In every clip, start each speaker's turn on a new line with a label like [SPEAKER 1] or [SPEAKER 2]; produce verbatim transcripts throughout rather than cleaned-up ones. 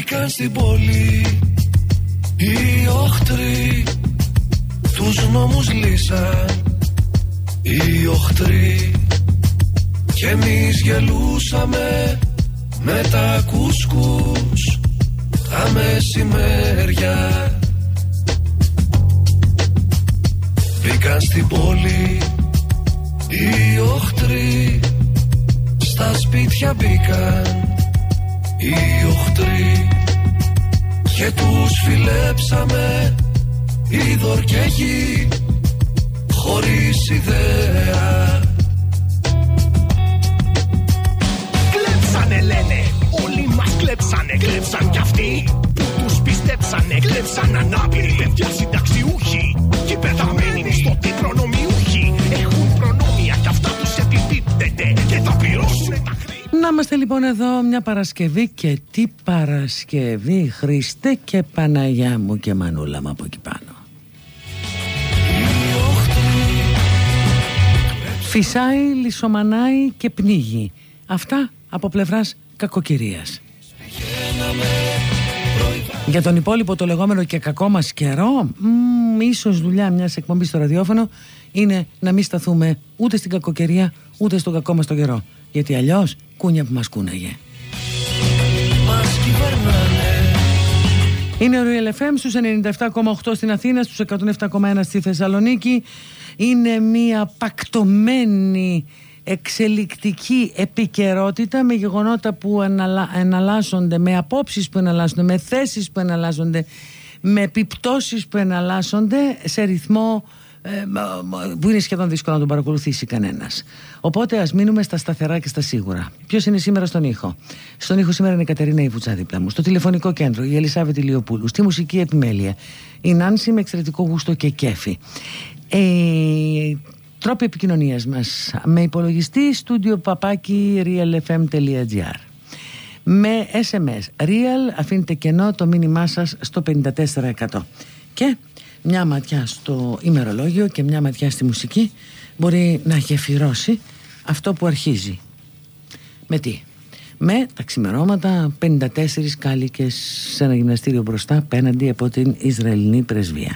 [SPEAKER 1] Μπήκαν στην πόλη οι οχτροί, τους νόμους λύσαν οι οχτροί, κι εμείς γελούσαμε με τα κουσκούς τα μεσημέρια. Μπήκαν στην πόλη οι οχτροί, στα σπίτια μπήκαν οι οχτροί, και τους φιλέψαμε είδωρ και γη χωρίς ιδέα.
[SPEAKER 2] Κλέψανε λένε, όλοι μας κλέψανε. Κλέψαν κι αυτοί που τους πιστέψανε. Κλέψαν ανάπηροι παιδιά συνταξιούχοι και πεθαμένοι μισθωτοί προνομιούχοι. Έχουν προνόμια κι αυτά τους επιπίπτεται και θα πληρώσουν τα χρήματα.
[SPEAKER 3] Να είμαστε λοιπόν εδώ μια Παρασκευή, και τι Παρασκευή, Χριστέ και Παναγιά μου και Μανούλα μου από εκεί πάνω. Φυσάει, λισομανάει και πνίγει. Αυτά από πλευράς κακοκαιρίας. Για τον υπόλοιπο το λεγόμενο και κακό μας καιρό, μ, ίσως δουλειά μιας εκπομπής στο ραδιόφωνο είναι να μην σταθούμε ούτε στην κακοκαιρία ούτε στον κακό μας το καιρό. Γιατί αλλιώς κούνια που μας κούναγε. Είναι ο Real εφ εμ στους ενενήντα επτά κόμμα οκτώ στην Αθήνα, στους εκατόν επτά κόμμα ένα στη Θεσσαλονίκη. Είναι μια πακτωμένη εξελικτική επικαιρότητα με γεγονότα που εναλα... εναλλάσσονται, με απόψεις που εναλλάσσονται, με θέσεις που εναλλάσσονται, με επιπτώσεις που εναλλάσσονται σε ρυθμό που είναι σχεδόν δύσκολο να τον παρακολουθήσει κανένας. Οπότε ας μείνουμε στα σταθερά και στα σίγουρα. Ποιος είναι σήμερα στον ήχο? Στον ήχο σήμερα είναι η Κατερίνα Ιβουτσά δίπλα μου. Στο τηλεφωνικό κέντρο η Ελισάβετ Ηλιοπούλου. Στη μουσική επιμέλεια η Νάνση με εξαιρετικό γούστο και κέφι. Ε, τρόποι επικοινωνίας μας με υπολογιστή στούντιο παπάκι realfm.gr, με ες εμ ες real, αφήνετε κενό το μήνυμά σας στο πενήντα τέσσερα εκατό, και μια ματιά στο ημερολόγιο και μια ματιά στη μουσική μπορεί να γεφυρώσει αυτό που αρχίζει. Με τι? Με τα ξημερώματα πενήντα τέσσερις κάλικες σε ένα γυμναστήριο μπροστά απέναντι από την Ισραηλινή πρεσβεία,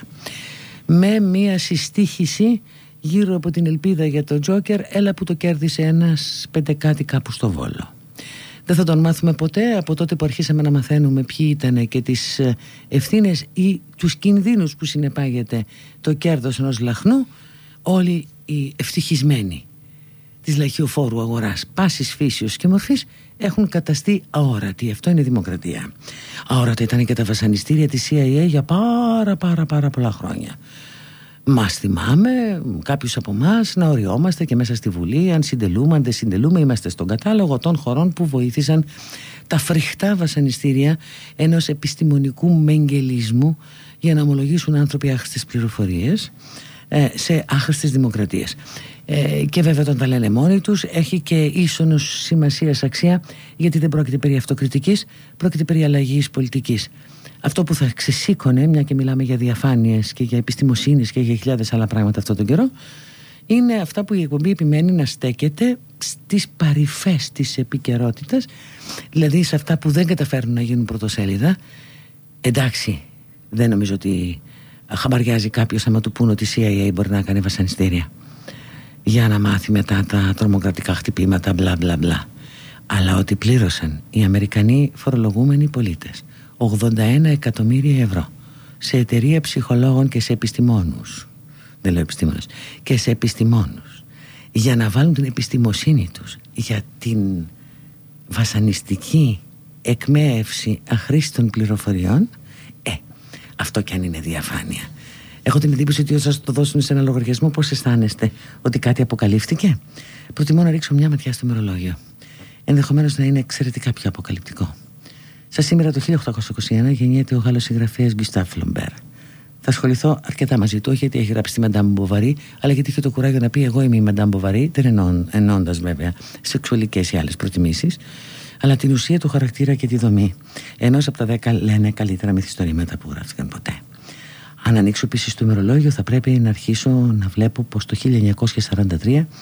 [SPEAKER 3] με μια συστήχηση γύρω από την ελπίδα για το Τζόκερ, έλα που το κέρδισε ένας πεντεκάτη κάπου στο Βόλο. Δεν θα τον μάθουμε ποτέ από τότε που αρχίσαμε να μαθαίνουμε ποιοι ήταν και τις ευθύνες ή τους κινδύνους που συνεπάγεται το κέρδος ενός λαχνού. Όλοι οι ευτυχισμένοι της λαχιοφόρου αγοράς πάσης φύσεως και μορφής έχουν καταστεί αόρατοι. Αυτό είναι η δημοκρατία. Αόρατα ήταν και τα βασανιστήρια της σι άι έι για πάρα πάρα πάρα πολλά χρόνια. Μας θυμάμαι κάποιους από εμάς να οριόμαστε και μέσα στη Βουλή, αν συντελούμε, αν δεν συντελούμε, είμαστε στον κατάλογο των χωρών που βοήθησαν τα φρικτά βασανιστήρια ενός επιστημονικού μεγγελισμού για να ομολογήσουν άνθρωποι άχρηστες πληροφορίες ε, σε άχρηστες δημοκρατίες. Ε, και βέβαια όταν τα λένε μόνοι τους έχει και ίσονος σημασίας αξία, γιατί δεν πρόκειται περί αυτοκριτικής, πρόκειται περί αλλαγής πολιτικής. Αυτό που θα ξεσήκωνε, μια και μιλάμε για διαφάνειες και για επιστημοσύνης και για χιλιάδες άλλα πράγματα αυτόν τον καιρό, είναι αυτά που η εκπομπή επιμένει να στέκεται στις παρυφές της επικαιρότητας, δηλαδή σε αυτά που δεν καταφέρνουν να γίνουν πρωτοσέλιδα. Εντάξει, δεν νομίζω ότι χαμπαριάζει κάποιος άμα του πούνε ότι η σι άι έι μπορεί να κάνει βασανιστήρια για να μάθει μετά τα τρομοκρατικά χτυπήματα, μπλα μπλα μπλα. Αλλά ότι πλήρωσαν οι Αμερικανοί φορολογούμενοι πολίτες ογδόντα ένα εκατομμύρια ευρώ σε εταιρεία ψυχολόγων και σε επιστημόνους, δεν λέω επιστήμονες, και σε επιστημόνους, για να βάλουν την επιστημοσύνη τους για την βασανιστική εκμέευση αχρήστων πληροφοριών, ε, αυτό κι αν είναι διαφάνεια. Έχω την εντύπωση ότι όταν σας το δώσουν σε ένα λογαριασμό, πώς αισθάνεστε? Ότι κάτι αποκαλύφθηκε? Προτιμώ να ρίξω μια ματιά στο ημερολόγιο. Ενδεχομένως να είναι εξαιρετικά πιο αποκαλυπτικό. Σα σήμερα το χίλια οκτακόσια είκοσι ένα γεννιέται ο Γάλλος συγγραφέας Γκουστάβ Φλομπέρ. Θα ασχοληθώ αρκετά μαζί του, όχι γιατί έχει γράψει τη Μαντάμ Μποβαρί, αλλά γιατί είχε το κουράγιο να πει: εγώ είμαι η Μαντάμ Μποβαρί, δεν εννοώντας βέβαια σεξουαλικές ή άλλες προτιμήσεις, αλλά την ουσία του χαρακτήρα και τη δομή ενός από τα δέκα λένε καλύτερα μυθιστορήματα που γράφτηκαν ποτέ. Αν ανοίξω επίσης το ημερολόγιο, θα πρέπει να αρχίσω να βλέπω πως το χίλια εννιακόσια σαράντα τρία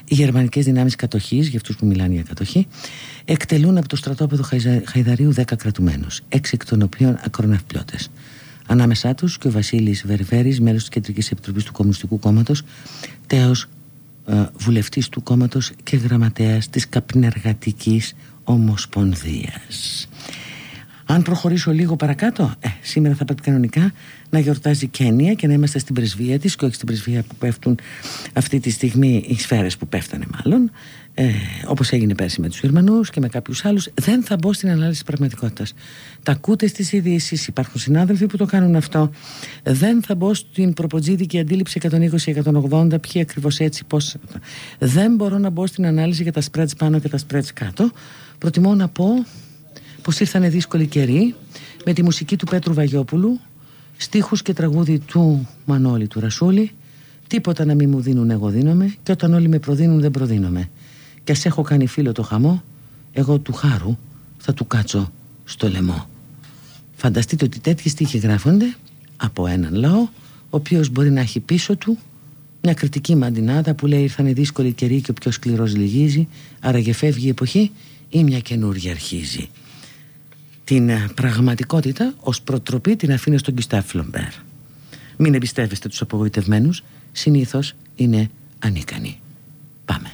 [SPEAKER 3] Οι γερμανικές δυνάμεις κατοχής, για αυτούς που μιλάνε για κατοχή, εκτελούν από το στρατόπεδο Χαϊδαρίου δέκα κρατουμένους, έξι εκ των οποίων ακροναυπλιώτες. Ανάμεσά τους και ο Βασίλης Βερβέρης, μέλος της Κεντρικής Επιτροπής του Κομμουνιστικού Κόμματος, τέος ε, βουλευτής του κόμματος και γραμματέας της Καπνεργατικής Ομοσπονδίας. Αν προχωρήσω λίγο παρακάτω, ε, σήμερα θα πρέπει κανονικά να γιορτάζει Κένια και να είμαστε στην πρεσβεία της και όχι στην πρεσβεία που πέφτουν αυτή τη στιγμή οι σφαίρες που πέφτανε μάλλον, ε, όπως έγινε πέρσι με τους Γερμανούς και με κάποιους άλλους. Δεν θα μπω στην ανάλυση της πραγματικότητας. Τα ακούτε στις ειδήσεις, υπάρχουν συνάδελφοι που το κάνουν αυτό. Δεν θα μπω στην προποτζίδικη αντίληψη εκατόν είκοσι εκατόν ογδόντα, ποιοι ακριβώς έτσι, πώς. Δεν μπορώ να μπω στην ανάλυση για τα spreads πάνω και τα spreads κάτω. Προτιμώ να πω πως ήρθανε δύσκολοι καιροί, με τη μουσική του Πέτρου Βαγιόπουλου, στίχους και τραγούδι του Μανώλη του Ρασούλη. Τίποτα να μην μου δίνουν, εγώ δίνομαι, και όταν όλοι με προδίνουν δεν προδίνομαι. Κι ας έχω κάνει φίλο το χαμό, εγώ του χάρου θα του κάτσω στο λαιμό. Φανταστείτε ότι τέτοιοι στίχοι γράφονται από έναν λαό, ο οποίος μπορεί να έχει πίσω του μια κριτική μαντινάδα που λέει ήρθανε δύσκολοι καιροί και ο πιο σκληρός λυγίζει, άραγε φεύγει η εποχή ή μια καινούργια αρχίζει. Την πραγματικότητα ως προτροπή την αφήνω στον Γκουστάβ Φλομπέρ. Μην εμπιστεύεστε τους απογοητευμένους, συνήθως είναι ανίκανοι. Πάμε.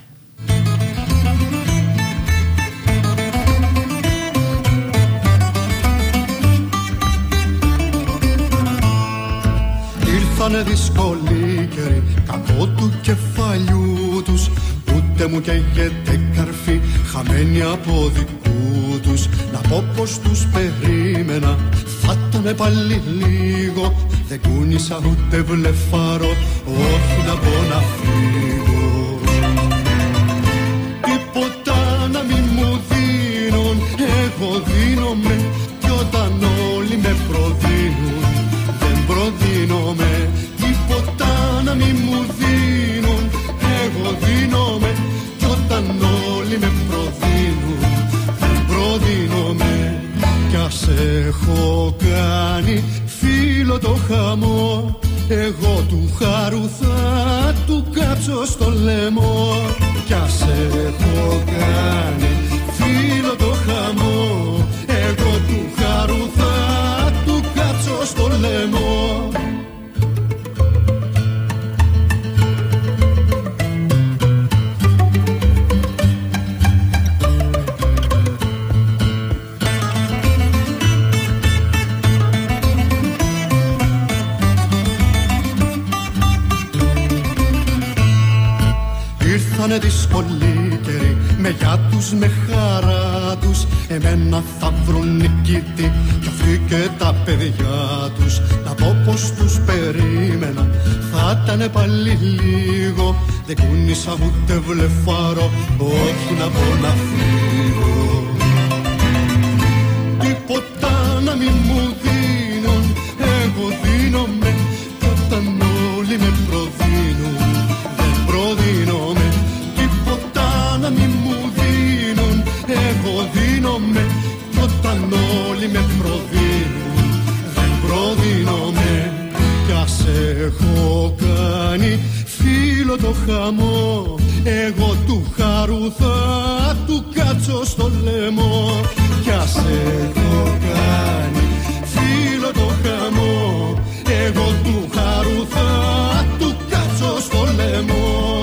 [SPEAKER 4] Ήρθανε δύσκολοι καιροί κάτω του κεφαλιού τους, ούτε μου καίγεται καρφί χαμένη από δικού τους. Να πω πως τους περίμενα, θα ήτανε πάλι λίγο. Δεν κούνησα ούτε βλεφάρω, όχι να πω να φύγω. Τίποτα να μην μου δίνουν, εγώ δίνομαι. Κι όταν όλοι με προδίνουν, δεν προδίνομαι. Τίποτα να μην μου δίνουν, εγώ δίνομαι. Κι όταν όλοι με προδίνουν, δεν προδίνομαι. Κι ας έχω κάνει φίλο το χαμό, εγώ του χάρου θα του κάψω στο λαιμό. Κι ας έχω κάνει φίλο το χαμό, εγώ του χάρου θα του κάψω στο λαιμό. Ήρθανε δύσκολοι καιροί, με γεια τους, με χαρά τους. Εμένα θα βρουν νικητή κι αυτοί και τα παιδιά τους. Να πω πως τους περίμενα, θα ήτανε πάλι λίγο. Δεν κούνησα ούτε βλεφάρω, όχι να πω να φύγω. Τίποτα να μην μου δίνουν, εγώ δίνομαι. Κι όταν όλοι με προδίνουν, δεν προδίνομαι. Τίποτα να μην μου δίνουν, εγώ δίνομαι. Κι όταν όλοι με προδίνουν, δεν προδίνομαι. Κι ας έχω κάνει φίλο το χαμό, εγώ του χάρου θα του κάτσω στο λαιμό. Κι ας έχω κάνει φίλο το χαμό, εγώ του χάρου θα του κάτσω στο λαιμό.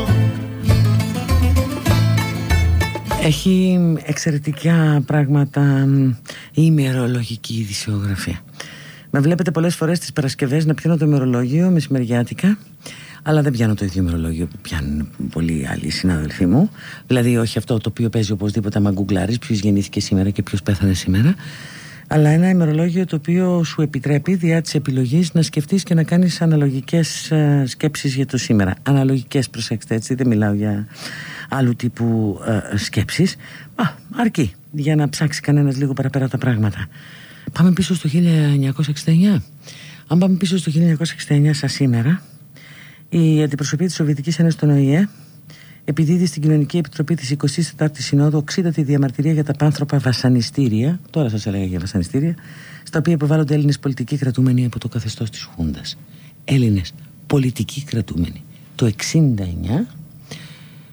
[SPEAKER 3] Έχει εξαιρετικά πράγματα η ημερολογική ειδησιογραφία. Με βλέπετε πολλές φορές τις Παρασκευές να πιάνω το ημερολόγιο μεσημεριάτικα, αλλά δεν πιάνω το ίδιο ημερολόγιο που πιάνουν πολλοί άλλοι συνάδελφοί μου. Δηλαδή όχι αυτό το οποίο παίζει οπωσδήποτε άμα γκουγκλάρεις ποιος γεννήθηκε σήμερα και ποιος πέθανε σήμερα, αλλά ένα ημερολόγιο το οποίο σου επιτρέπει διά της επιλογής να σκεφτείς και να κάνεις αναλογικές ε, σκέψεις για το σήμερα. Αναλογικές, προσέξτε, έτσι, δεν μιλάω για άλλου τύπου ε, σκέψεις. Α, αρκεί για να ψάξει κανένας λίγο παραπέρα τα πράγματα. Πάμε πίσω στο χίλια εννιακόσια εξήντα εννιά. Αν πάμε πίσω στο χίλια εννιακόσια εξήντα εννιά σαν σήμερα, η αντιπροσωπεία της Σοβιετικής Ένωσης στον Ο Η Ε επιδίδει στην Κοινωνική Επιτροπή της εικοστής τετάρτης Συνόδου οξύτατη διαμαρτυρία για τα πάνθρωπα βασανιστήρια, τώρα σας έλεγα για βασανιστήρια, στα οποία υποβάλλονται Έλληνες πολιτικοί κρατούμενοι από το καθεστώς της Χούντας. Έλληνες πολιτικοί κρατούμενοι. Το εξήντα εννιά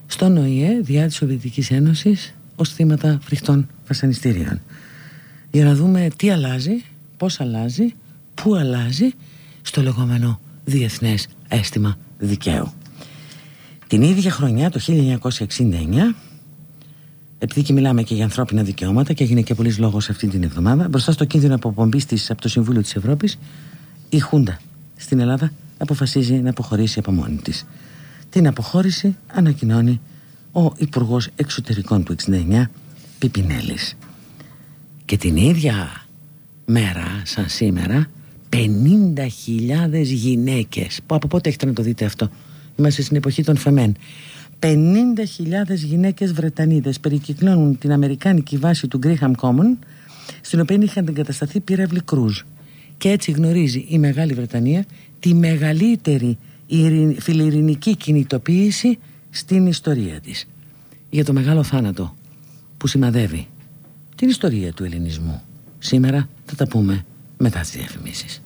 [SPEAKER 3] στον Ο Η Ε διά της Σοβιετικής Ένωσης ως θύματα φρικτών βασανιστήριων. Για να δούμε τι αλλάζει, πώς αλλάζει, πού αλλάζει στο λεγόμενο διεθνές αίσθημα δικαίου. Την ίδια χρονιά, το χίλια εννιακόσια εξήντα εννιά, επειδή και μιλάμε και για ανθρώπινα δικαιώματα και έγινε και πολλής λόγος αυτή την εβδομάδα, μπροστά στο κίνδυνο αποπομπής της από το Συμβούλιο της Ευρώπης, η Χούντα στην Ελλάδα αποφασίζει να αποχωρήσει από μόνη της. Την αποχώρηση ανακοινώνει ο Υπουργός Εξωτερικών του εξήντα εννιά, Πιπινέλης. Και την ίδια μέρα, σαν σήμερα, πενήντα χιλιάδες γυναίκες, που από πότε έχετε να το δείτε αυτό, είμαστε στην εποχή των Φεμέν, πενήντα χιλιάδες γυναίκες Βρετανίδες περικυκλώνουν την αμερικάνικη βάση του Γκρίχαμ Κόμον, στην οποία είχαν εγκατασταθεί πύραυλοι Κρούζ. Και έτσι γνωρίζει η Μεγάλη Βρετανία τη μεγαλύτερη φιλιρινική κινητοποίηση στην ιστορία της, για το μεγάλο θάνατο που σημαδεύει την ιστορία του ελληνισμού. Σήμερα θα τα πούμε μετά τις διαφημίσεις.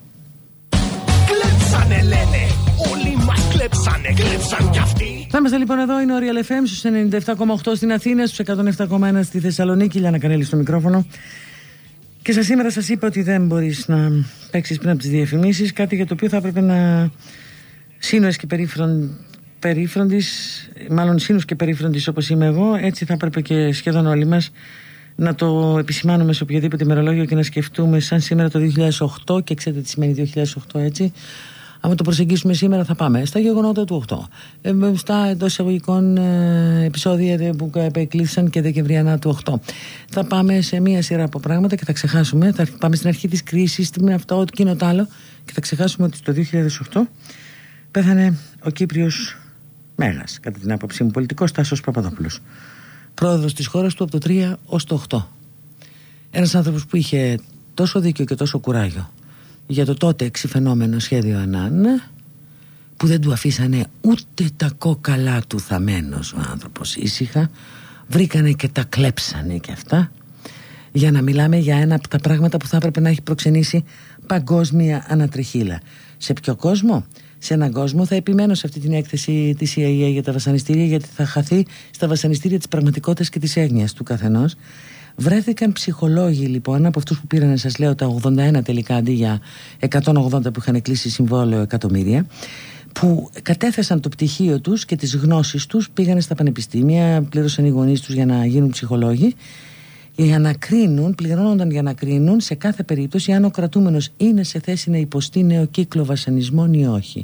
[SPEAKER 2] Κλέψανε λένε, όλοι μας κλέψανε, κλέψαν κι αυτοί.
[SPEAKER 3] Θα είμαστε λοιπόν εδώ, είναι ο Real εφ εμ στους ενενήντα επτά κόμμα οκτώ στην Αθήνα, στους εκατόν επτά κόμμα ένα στη Θεσσαλονίκη. Λιάννα Κανέλη στο μικρόφωνο. Και σας σήμερα σας είπα ότι δεν μπορείς να παίξεις πριν από τις διαφημίσεις, κάτι για το οποίο θα έπρεπε να σύνοες και περίφρον, περίφροντης, μάλλον σύνους και περίφροντης όπως είμαι εγώ, έτσι θα έπρεπε και σχεδόν όλοι μας να το επισημάνουμε σε οποιοδήποτε ημερολόγιο και να σκεφτούμε σαν σήμερα το δύο χιλιάδες οκτώ, και ξέρετε τι σημαίνει δύο χιλιάδες οκτώ, έτσι. Αν το προσεγγίσουμε σήμερα θα πάμε στα γεγονότα του οκτώ, ε, στα εντός εισαγωγικών ε, επεισόδια που εκλήθησαν και δεκεμβριανά του οκτώ. Θα πάμε σε μία σειρά από πράγματα και θα ξεχάσουμε, θα πάμε στην αρχή της κρίσης, με αυτό, ό,τι κοινό τ' άλλο, και θα ξεχάσουμε ότι το δύο χιλιάδες οκτώ πέθανε ο Κύπριος Μέγας, κατά την άποψή μου, πολιτικός, Τάσος Παπαδόπουλος, πρόεδρος της χώρας του από το τρία ως το οκτώ. Ένας άνθρωπος που είχε τόσο δίκιο και τόσο κουράγιο για το τότε εξυφαινόμενο σχέδιο Ανάν, που δεν του αφήσανε ούτε τα κόκαλά του θαμμένος ο άνθρωπος ήσυχα, βρήκανε και τα κλέψανε και αυτά, για να μιλάμε για ένα από τα πράγματα που θα έπρεπε να έχει προξενήσει παγκόσμια ανατριχύλα. Σε ποιο κόσμο? Σε έναν κόσμο, θα επιμένω σε αυτή την έκθεση της σι άι έι για τα βασανιστήρια, γιατί θα χαθεί στα βασανιστήρια της πραγματικότητας και της έγνοιας του καθενός. Βρέθηκαν ψυχολόγοι λοιπόν, από αυτούς που πήραν, σας λέω, τα ογδόντα ένα τελικά αντί για εκατόν ογδόντα που είχαν κλείσει συμβόλαιο εκατομμύρια, που κατέθεσαν το πτυχίο τους και τις γνώσεις τους, πήγανε στα πανεπιστήμια, πλήρωσαν οι γονείς τους για να γίνουν ψυχολόγοι, για να κρίνουν, πληρώνονταν για να κρίνουν σε κάθε περίπτωση αν ο κρατούμενος είναι σε θέση να υποστεί νέο κύκλο βασανισμών ή όχι.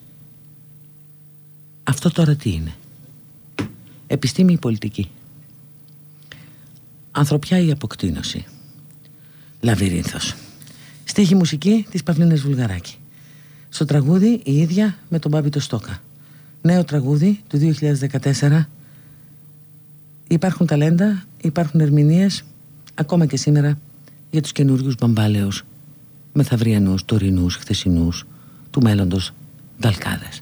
[SPEAKER 3] Αυτό τώρα τι είναι? Επιστήμη ή πολιτική? Ανθρωπιά ή αποκτήνωση? Λαβυρίνθος. Στίχη μουσική της Παυλίνας Βουλγαράκη. Στο τραγούδι η ίδια με τον Μπάμπη το Στόκα. Νέο τραγούδι του δύο χιλιάδες δεκατέσσερα. Υπάρχουν ταλέντα, υπάρχουν ερμηνείες, ακόμα και σήμερα, για τους καινούριους μπαμπάλαιους, μεθαυριανούς, τωρινούς, χθεσινούς, του μέλλοντος δαλκάδες.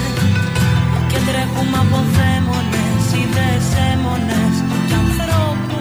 [SPEAKER 5] Από δαίμονες ή δεσέμονες κι ανθρώπους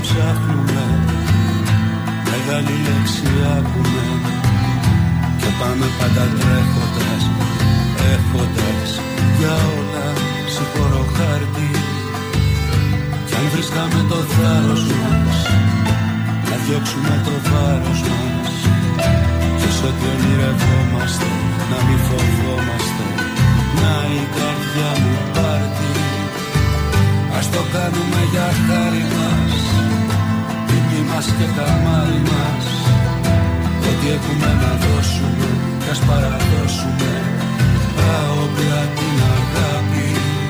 [SPEAKER 4] ψάχνουμε, μεγάλη λέξη άκουμε και πάμε πάντα τρέχοντας, έχοντας για όλα συγχωρώ χάρτη. Κι αν βρίσκαμε το θάρρος μας, να διώξουμε το βάρος μας και σ' ό,τι ονειρευόμαστε να μην φοβόμαστε, να η καρδιά μου πάρτι. Ας το κάνουμε για χάρη μας, τιμή μας και καμάρι μας. Ό,τι έχουμε να δώσουμε κι ας παραδώσουμε τα όπλα την αγάπη.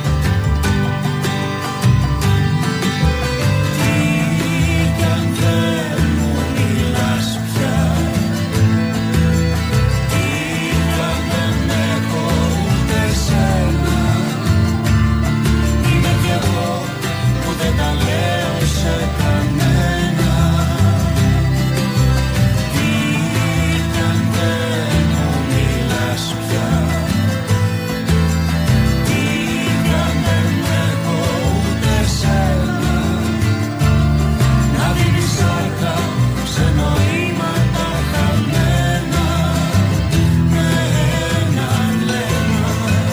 [SPEAKER 4] Τι κι αν δεν μου μιλάς πια, τι κι αν δεν έχω ούτε σένα, είμαι κι εγώ που δεν τα λέω σε κανένα. Τι κι αν δεν μου μιλάς πια, τι κι αν δεν έχω ούτε σένα, να δίνεις σάρκα σε νοήματα χαμένα με ένα βλέμμα.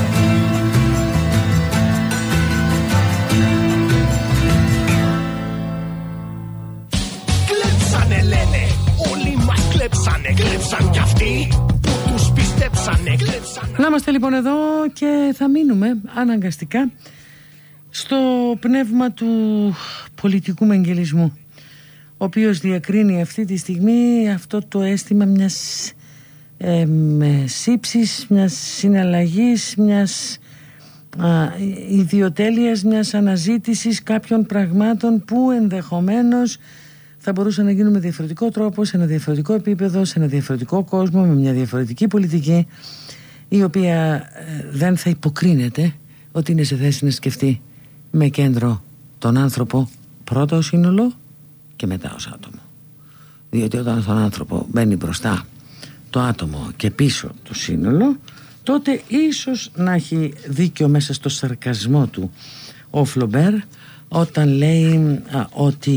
[SPEAKER 2] Κλέψανε λένε, όλοι μας κλέψανε. Κλέψαν κι αυτοί που τους πιστέψανε. Κλέψαν.
[SPEAKER 3] Να είμαστε λοιπόν εδώ και θα μείνουμε αναγκαστικά στο πνεύμα του πολιτικού μεγγελισμού, ο οποίος διακρίνει αυτή τη στιγμή αυτό το αίσθημα μιας ε, σύψης, μιας συναλλαγής, μιας α, ιδιοτέλειας, μιας αναζήτησης κάποιων πραγμάτων που ενδεχομένως θα μπορούσαν να γίνουν με διαφορετικό τρόπο, σε ένα διαφορετικό επίπεδο, σε ένα διαφορετικό κόσμο, με μια διαφορετική πολιτική, η οποία ε, δεν θα υποκρίνεται ότι είναι σε θέση να σκεφτεί με κέντρο τον άνθρωπο πρώτα ως σύνολο και μετά ως άτομο. Διότι όταν στον άνθρωπο μπαίνει μπροστά το άτομο και πίσω το σύνολο, τότε ίσως να έχει δίκιο μέσα στο σαρκασμό του ο Φλομπέρ όταν λέει α, ότι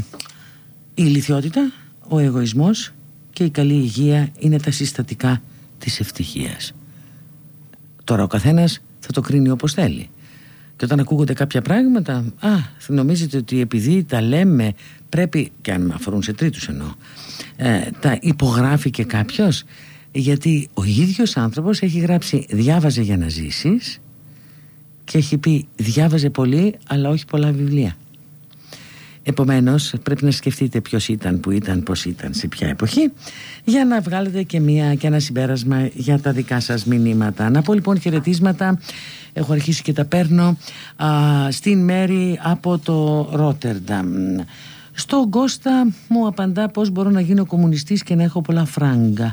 [SPEAKER 3] η ηλιθιότητα, ο εγωισμός και η καλή υγεία είναι τα συστατικά της ευτυχίας. Τώρα ο καθένας θα το κρίνει όπως θέλει. Και όταν ακούγονται κάποια πράγματα, α, νομίζετε ότι επειδή τα λέμε πρέπει, και αν αφορούν σε τρίτους εννοώ, ε, τα υπογράφει και κάποιος, γιατί ο ίδιος άνθρωπος έχει γράψει «διάβαζε για να ζήσεις» και έχει πει «διάβαζε πολύ αλλά όχι πολλά βιβλία». Επομένως πρέπει να σκεφτείτε ποιος ήταν, που ήταν, πώς ήταν, σε ποια εποχή, για να βγάλετε και, μια, και ένα συμπέρασμα για τα δικά σας μηνύματα. Να πω λοιπόν χαιρετίσματα, έχω αρχίσει και τα παίρνω, α, στην Μέρη από το Ρότερνταμ. Στον Κώστα μου απαντά πώς μπορώ να γίνω κομμουνιστής και να έχω πολλά φράγκα.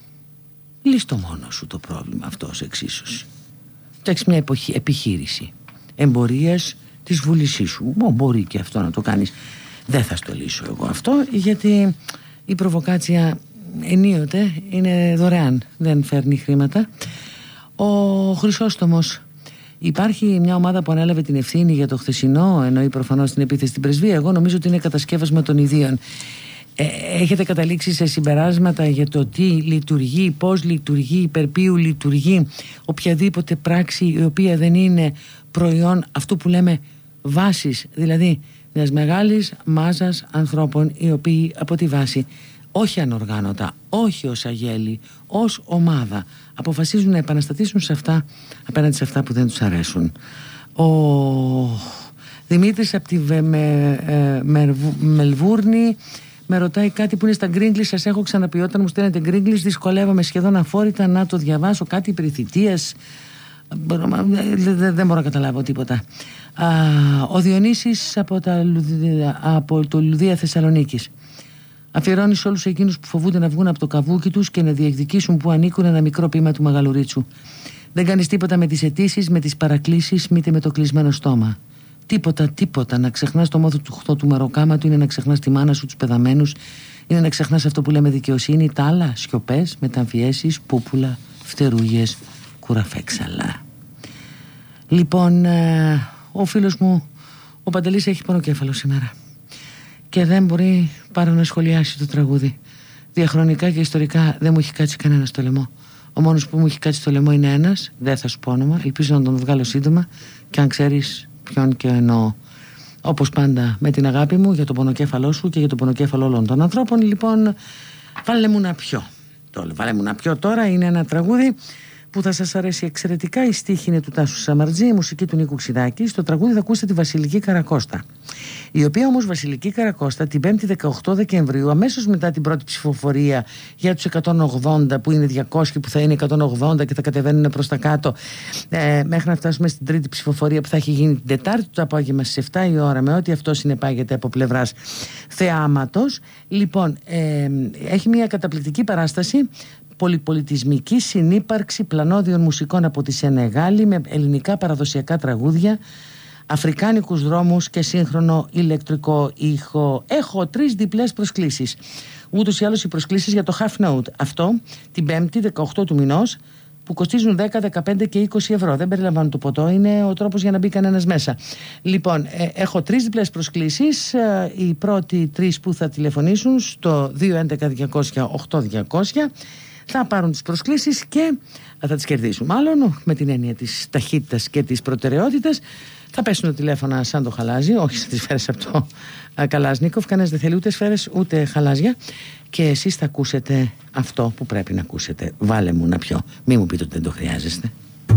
[SPEAKER 3] Λύστο μόνο σου το πρόβλημα αυτό ως εξίσωση. Φτιάξε μια εποχή, επιχείρηση εμπορίας της βούλησής σου. Μπορεί και αυτό να το κάνεις. Δεν θα στο λύσω εγώ αυτό, γιατί η προβοκάτσια ενίοτε είναι δωρεάν, δεν φέρνει χρήματα. Ο Χρυσόστομος, υπάρχει μια ομάδα που ανέλαβε την ευθύνη για το χθεσινό, εννοεί προφανώς την επίθεση στην πρεσβεία. Εγώ νομίζω ότι είναι κατασκεύασμα των ιδίων. Ε, έχετε καταλήξει σε συμπεράσματα για το τι λειτουργεί, πώς λειτουργεί, υπέρ ποιου λειτουργεί οποιαδήποτε πράξη η οποία δεν είναι προϊόν αυτού που λέμε βάσης, δηλαδή μιας μεγάλης μάζας ανθρώπων οι οποίοι από τη βάση, όχι ανοργάνωτα, όχι ως αγέλη, ως ομάδα, αποφασίζουν να επαναστατήσουν σε αυτά, απέναντι σε αυτά που δεν τους αρέσουν. Ο Δημήτρης από τη Βε, με, ε, με, Μελβούρνη με ρωτάει κάτι που είναι στα γκρίγκλις. Σας έχω ξαναπεί, όταν μου στέλνετε γκρίγκλις δυσκολεύομαι σχεδόν αφόρητα να το διαβάσω. Κάτι περί θητείας, δεν μπορώ να καταλάβω τίποτα. Α, ο Διονύσης από, τα, από το Λουδία Θεσσαλονίκης αφιερώνει σε όλους εκείνους που φοβούνται να βγουν από το καβούκι τους και να διεκδικήσουν που ανήκουν ένα μικρό ποίημα του Μαγαλουρίτσου. Δεν κάνεις τίποτα με τις αιτήσεις, με τις παρακλήσεις, μήτε με το κλεισμένο στόμα. Τίποτα, τίποτα. Να ξεχνάς το μόθο του χθώ του μεροκάματου είναι να ξεχνάς τη μάνα σου, τους πεδαμένους, είναι να ξεχνάς αυτό που λέμε δικαιοσύνη, τα άλλα, σιωπές, μεταμφιέσεις, πούπουλα, φτερούγες, κουραφέξαλα. Λοιπόν, ε, ο φίλος μου ο Παντελής έχει πονοκέφαλο σήμερα και δεν μπορεί παρά να σχολιάσει το τραγούδι. Διαχρονικά και ιστορικά δεν μου έχει κάτσει κανένα στο λαιμό. Ο μόνος που μου έχει κάτσει στο λαιμό είναι ένας, δεν θα σου πω όνομα, ελπίζω να τον βγάλω σύντομα και αν ξέρεις ποιον και εννοώ. Όπως πάντα με την αγάπη μου για τον πονοκέφαλό σου και για τον πονοκέφαλο όλων των ανθρώπων. Λοιπόν, βάλε μου να πιω. Το βάλε μου να πιω τώρα είναι ένα τραγούδι που θα σας αρέσει εξαιρετικά. Η στίχη είναι του Τάσου Σαμαρτζή, η μουσική του Νίκου Ξηδάκη. Στο τραγούδι θα ακούσετε τη Βασιλική Καρακώστα, η οποία όμως Βασιλική Καρακώστα την πέμπτη δεκαοκτώ Δεκεμβρίου, αμέσως μετά την πρώτη ψηφοφορία για τους εκατόν ογδόντα που είναι διακόσιοι, που θα είναι εκατόν ογδόντα και θα κατεβαίνουν προς τα κάτω, ε, μέχρι να φτάσουμε στην τρίτη ψηφοφορία που θα έχει γίνει την Τετάρτη το απόγευμα στις επτά η ώρα, με ό,τι αυτό συνεπάγεται από πλευράς θεάματος. Λοιπόν, ε, έχει μια καταπληκτική παράσταση πολυπολιτισμική συνύπαρξη πλανόδιων μουσικών από τη Σενεγάλη με ελληνικά παραδοσιακά τραγούδια, αφρικάνικους δρόμους και σύγχρονο ηλεκτρικό ήχο. Έχω τρεις διπλές προσκλήσεις. Ούτως ή άλλως οι προσκλήσεις για το Half Note αυτό την πέμπτη δεκαοκτώ του μηνός, που κοστίζουν δέκα, δεκαπέντε και είκοσι ευρώ. Δεν περιλαμβάνουν το ποτό, είναι ο τρόπος για να μπει κανένας μέσα. Λοιπόν, ε, έχω τρεις διπλές προσκλήσεις. Ε, οι πρώτοι τρεις που θα τηλεφωνήσουν στο δύο έντεκα διακόσια οκτώ διακόσια θα πάρουν τις προσκλήσεις και θα τις κερδίσουν. Μάλλον με την έννοια της ταχύτητας και της προτεραιότητας θα πέσουν τα τηλέφωνα σαν το χαλάζι, όχι σαν τις σφαίρες από το Καλάζνικοφ. Κανένας δεν θέλει ούτε σφαίρες ούτε χαλάζια. Και εσείς θα ακούσετε αυτό που πρέπει να ακούσετε. Βάλε μου να πιω. Μη μου πείτε ότι δεν το χρειάζεστε.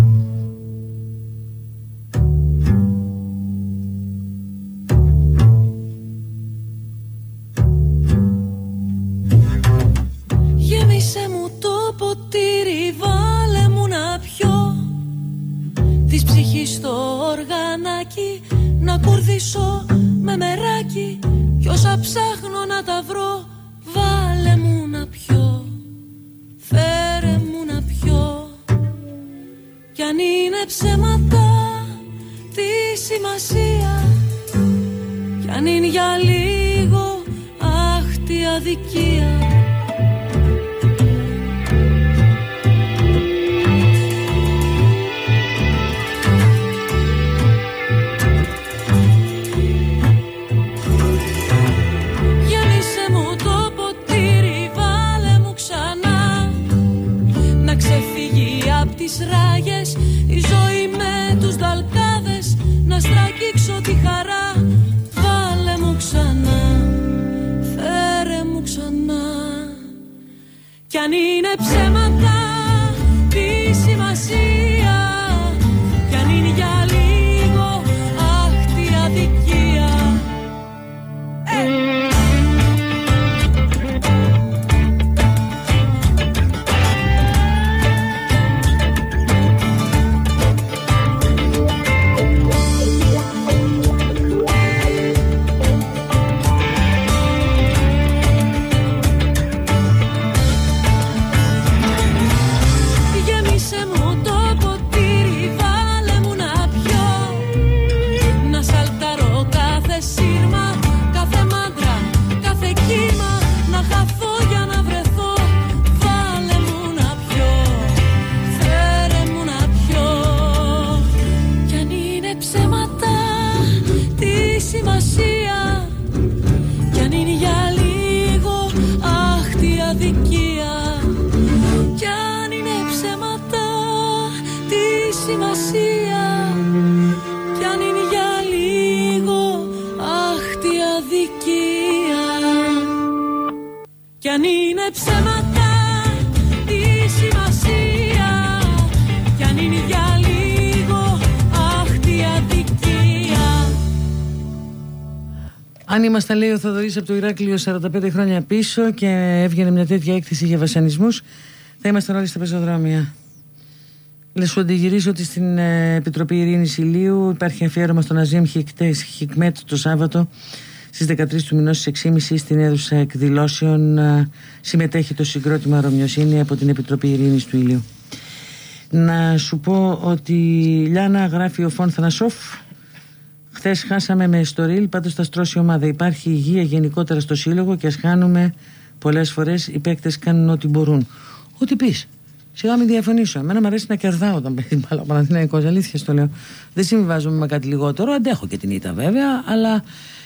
[SPEAKER 5] Γέμισε μου το ποτήρι, βάλε μου να πιω, της ψυχής στο οργανάκι να κουρδίσω με μεράκι, κι όσα ψάχνω να τα βρω, βάλε μου να πιω, φέρε μου να πιω. Κι αν είναι ψέματα, τι σημασία, κι αν είναι για λίγο, αχ τι αδικία. Τις ράγες, η ζωή με τους δαλκάδες, να στραγγίξω τη χαρά. Βάλε μου ξανά, φέρε μου ξανά. Κι αν είναι ψέματα, τι σημασία, κι αν είναι για λίγο, αχ τι αδικία. ε. Κι αν είναι ψέματα, τι σημασία, κι αν είναι για λίγο, αχ τι αδικία.
[SPEAKER 3] Αν ήμασταν, λέει ο Θοδωρής από το Ηράκλειο, σαράντα πέντε χρόνια πίσω και έβγαινε μια τέτοια έκθεση για βασανισμούς, θα ήμασταν όλοι στα πεζοδρόμια. Λες σου αντιγυρίζω ότι στην ε, Επιτροπή Ειρήνης Ηλίου υπάρχει αφιέρωμα στον Αζίμ Χικμέτ το Σάββατο στις δεκατρείς του μηνός στις έξι και μισή στην αίθουσα εκδηλώσεων. Ε, συμμετέχει το συγκρότημα Ρωμιοσύνη από την Επιτροπή Ειρήνης του Ηλίου. Να σου πω ότι Λιάνα, γράφει ο Φων Θανασόφ, χθες χάσαμε με Στορίλ, πάντως θα στρώσει η ομάδα. Υπάρχει υγεία γενικότερα στο σύλλογο και ας χάνουμε πολλές φορές, οι παίκτες κάνουν ό,τι μπορούν. Ό,τι πεις. Σιγά μην διαφωνήσω. Εμένα μου αρέσει να κερδάω όταν παίζει μπάλα ο Παναθηναϊκός. Αλήθεια στο λέω. Δεν συμβιβάζομαι με κάτι λιγότερο. Αντέχω και την ήττα βέβαια, αλλά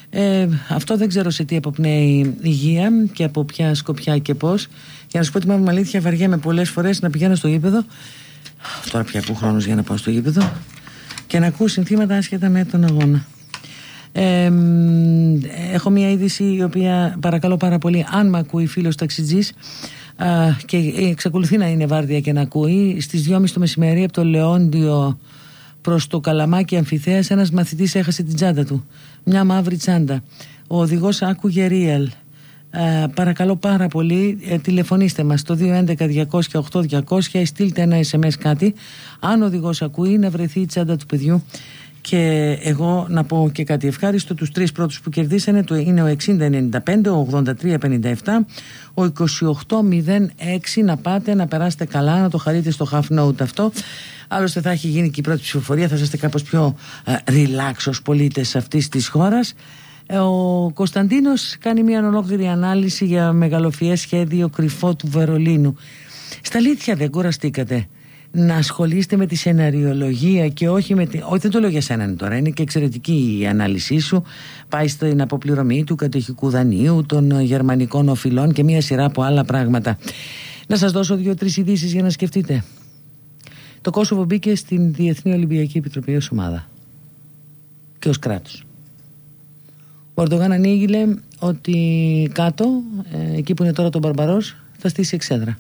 [SPEAKER 3] Ε, αυτό δεν ξέρω σε τι αποπνέει υγεία και από ποια σκοπιά και πώς. Για να σου πω τη μαύρη αλήθεια, βαριέμαι πολλές φορές να πηγαίνω στο γήπεδο. Τώρα πια ακούω χρόνος για να πάω στο γήπεδο και να ακούω συνθήματα άσχετα με τον αγώνα. Ε, έχω μια είδηση η οποία παρακαλώ πάρα πολύ, αν με ακούει φίλος ταξιτζής α, και εξακολουθεί να είναι βάρδια και να ακούει, στις δυόμιση το μεσημέρι από το Λεόντιο προς το Καλαμάκι Αμφιθέας ένας μαθητής έχασε την τσάντα του, μια μαύρη τσάντα. Ο οδηγός άκουγε real. Ε, παρακαλώ πάρα πολύ, ε, τηλεφωνήστε μας στο δύο έντεκα διακόσια οκτώ διακόσια ή στείλτε ένα ες εμ ες κάτι αν ο οδηγός ακούει, να βρεθεί η τσάντα του παιδιού. Και εγώ να πω και κάτι ευχάριστο, τους τρεις πρώτους που κερδίσανε είναι ο εξήντα ενενήντα πέντε, ο ογδόντα τρία πενήντα επτά, ο είκοσι οκτώ μηδέν έξι. Να πάτε, να περάσετε καλά, να το χαρείτε στο half note αυτό. Άλλωστε θα έχει γίνει και η πρώτη ψηφοφορία, θα είστε κάπως πιο uh, relax ως πολίτες αυτής της χώρας. Ο Κωνσταντίνος κάνει μια ολόκληρη ανάλυση για μεγαλοφιές σχέδιο κρυφό του Βερολίνου. Στα αλήθεια δεν κουραστήκατε να ασχολείστε με τη σεναριολογία και όχι με τη... Όχι, δεν το λέω για σένα τώρα, είναι και εξαιρετική η ανάλυση σου. Πάει στην αποπληρωμή του κατοχικού δανείου, των γερμανικών οφειλών και μια σειρά από άλλα πράγματα. Να σας δώσω δύο-τρεις ειδήσεις για να σκεφτείτε. Το Κόσοβο μπήκε στην Διεθνή Ολυμπιακή Επιτροπή ως ομάδα και ως κράτος. Ο Ερντογάν ανήγγειλε ότι κάτω, ε, εκεί που είναι τώρα το Μπαρμπαρός, θα στήσει εξέδρα.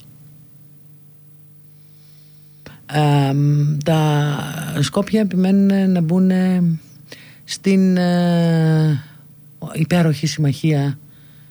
[SPEAKER 3] Ε, τα Σκόπια επιμένουν να μπουν στην ε, υπέροχη συμμαχία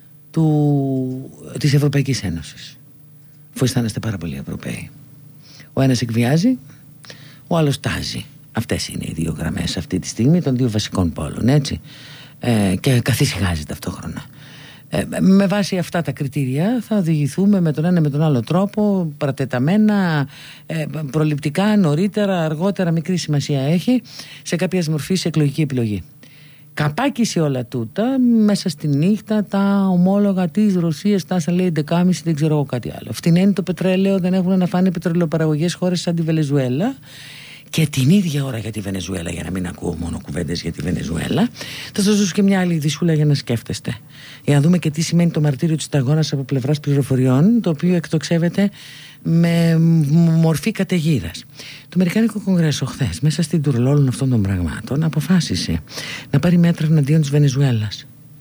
[SPEAKER 3] του, της Ευρωπαϊκής Ένωσης, αφού αισθάνεστε πάρα πολύ Ευρωπαίοι. Ο ένας εκβιάζει, ο άλλος τάζει. Αυτές είναι οι δύο γραμμές αυτή τη στιγμή των δύο βασικών πόλων, έτσι. Ε, και καθησυχάζει ταυτόχρονα. Ε, με βάση αυτά τα κριτήρια θα οδηγηθούμε με τον ένα με τον άλλο τρόπο, παρατεταμένα, ε, προληπτικά, νωρίτερα, αργότερα, μικρή σημασία έχει, σε κάποια μορφή σε εκλογική επιλογή. Καπάκι σε όλα τούτα, μέσα στη νύχτα, τα ομόλογα της Ρωσίας τάσαν, λέει, δεκάμιση, δεν ξέρω εγώ κάτι άλλο. Φτηνένει το πετρέλαιο, δεν έχουν να φάνε πετρελαιοπαραγωγές χώρες σαν τη Βενεζουέλα. Και την ίδια ώρα για τη Βενεζουέλα, για να μην ακούω μόνο κουβέντες για τη Βενεζουέλα, θα σας δώσω και μια άλλη ειδισούλα για να σκέφτεστε. Για να δούμε και τι σημαίνει το μαρτύριο της σταγόνας από πλευράς πληροφοριών, το οποίο εκτοξεύεται με μορφή καταιγίδας. Το Αμερικάνικο Κογκρέσο χθες, μέσα στην τουρλό όλων αυτών των πραγμάτων, αποφάσισε να πάρει μέτρα εναντίον της Βενεζουέλας.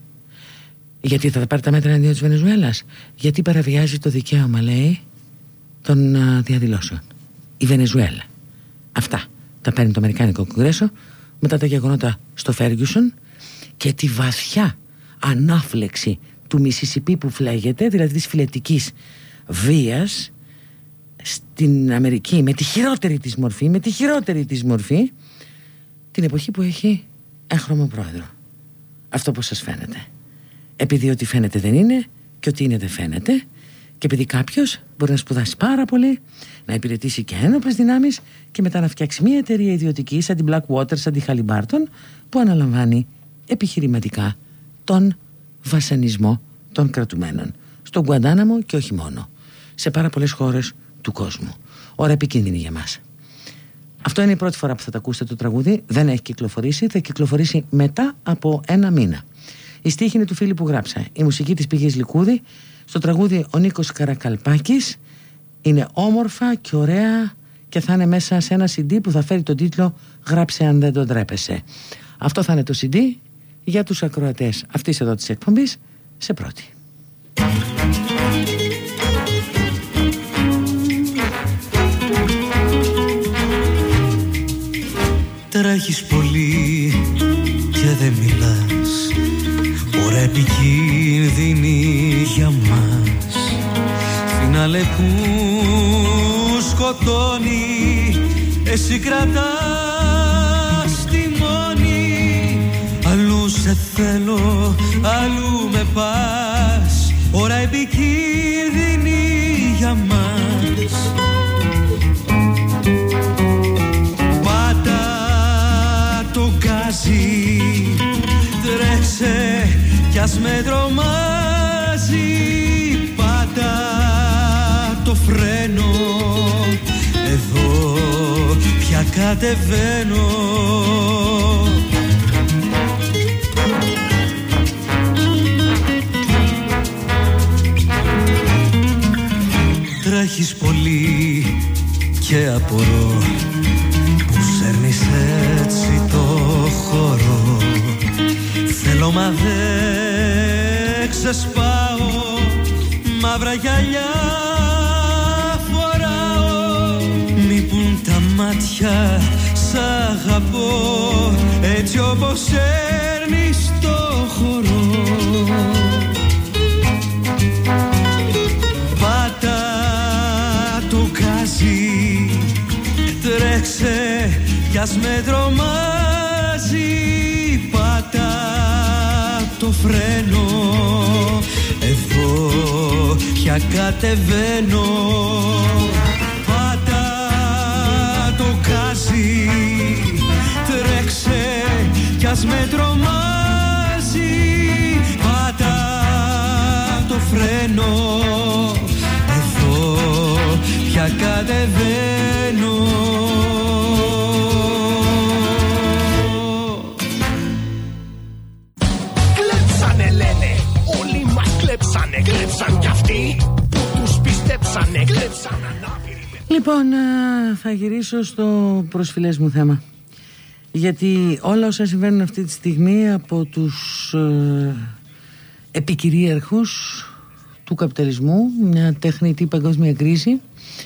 [SPEAKER 3] Γιατί θα πάρει τα μέτρα εναντίον της Βενεζουέλας? Γιατί παραβιάζει το δικαίωμα, λέει, των uh, διαδηλώσεων. Η Βενεζουέλα. Αυτά τα παίρνει το Αμερικάνικο Κογκρέσο μετά τα γεγονότα στο Φέργιουσον και τη βαθιά ανάφλεξη του Μισισιπί που φλέγεται, δηλαδή της φυλετικής βίας στην Αμερική, με τη χειρότερη της μορφή, με τη χειρότερη της μορφή, την εποχή που έχει έγχρωμο πρόεδρο. Αυτό πώς σας φαίνεται? Επειδή ό,τι φαίνεται δεν είναι και ό,τι είναι δεν φαίνεται, και επειδή κάποιος μπορεί να σπουδάσει πάρα πολύ, να υπηρετήσει και ένοπλες δυνάμεις και μετά να φτιάξει μια εταιρεία ιδιωτική σαν την Blackwater, σαν τη Halliburton, που αναλαμβάνει επιχειρηματικά τον βασανισμό των κρατουμένων στον Γκουαντάναμο και όχι μόνο, σε πάρα πολλές χώρες του κόσμου. Ώρα επικίνδυνη για μας. Αυτό είναι η πρώτη φορά που θα τα ακούσετε το τραγούδι. Δεν έχει κυκλοφορήσει, θα κυκλοφορήσει μετά από ένα μήνα. Η στίχη είναι του φίλου που γράψα. Η μουσική της Πηγής Λικούδη. Στο τραγούδι ο Νίκος Καρακαλπάκης. Είναι όμορφα και ωραία και θα είναι μέσα σε ένα σι ντι που θα φέρει τον τίτλο «Γράψε αν δεν τον τρέπεσαι». Αυτό θα είναι το σι ντι για τους ακροατές αυτής εδώ της εκπομπής σε πρώτη.
[SPEAKER 6] Τρέχεις πολύ και δεν μιλάς, ώρα επικίνδυνη για μας. Φινάλε που σκοτώνει, εσύ κρατάς τη μόνη. Αλλού σε θέλω, αλλού με πας, ώρα επικίνδυνη για μας. Πάτα το γκάζι, τρέξε κι ας με τρομάζει. Πάτα το φρένο, εδώ πια κατεβαίνω. έχεις πολύ και απορώ που σέρνεις έτσι το χώρο. Θέλω μα δεν ξεσπάω, μαύρα γυαλιά φοράω. Μη πουν τα μάτια, σ' αγαπώ έτσι όπως σέρνεις το χώρο. Πάτα το γκάζι, τρέξε κι ας με τρομάζει. Πάτα το φρένο, εδώ πια κατεβαίνω. Πάτα το γκάζι, τρέξε κι ας με τρομάζει. Πάτα το φρένο, εδώ πια κατεβαίνω.
[SPEAKER 2] Κλέψανε λένε, όλοι μας κλέψανε. Κλέψαν κι αυτοί που τους πιστέψανε. Κλέψαν ανάπηροι.
[SPEAKER 3] Λοιπόν, θα γυρίσω στο προσφυλές μου θέμα. Γιατί όλα όσα συμβαίνουν αυτή τη στιγμή από τους ε, επικυρίαρχους του καπιταλισμού, μια τεχνητή παγκόσμια κρίση,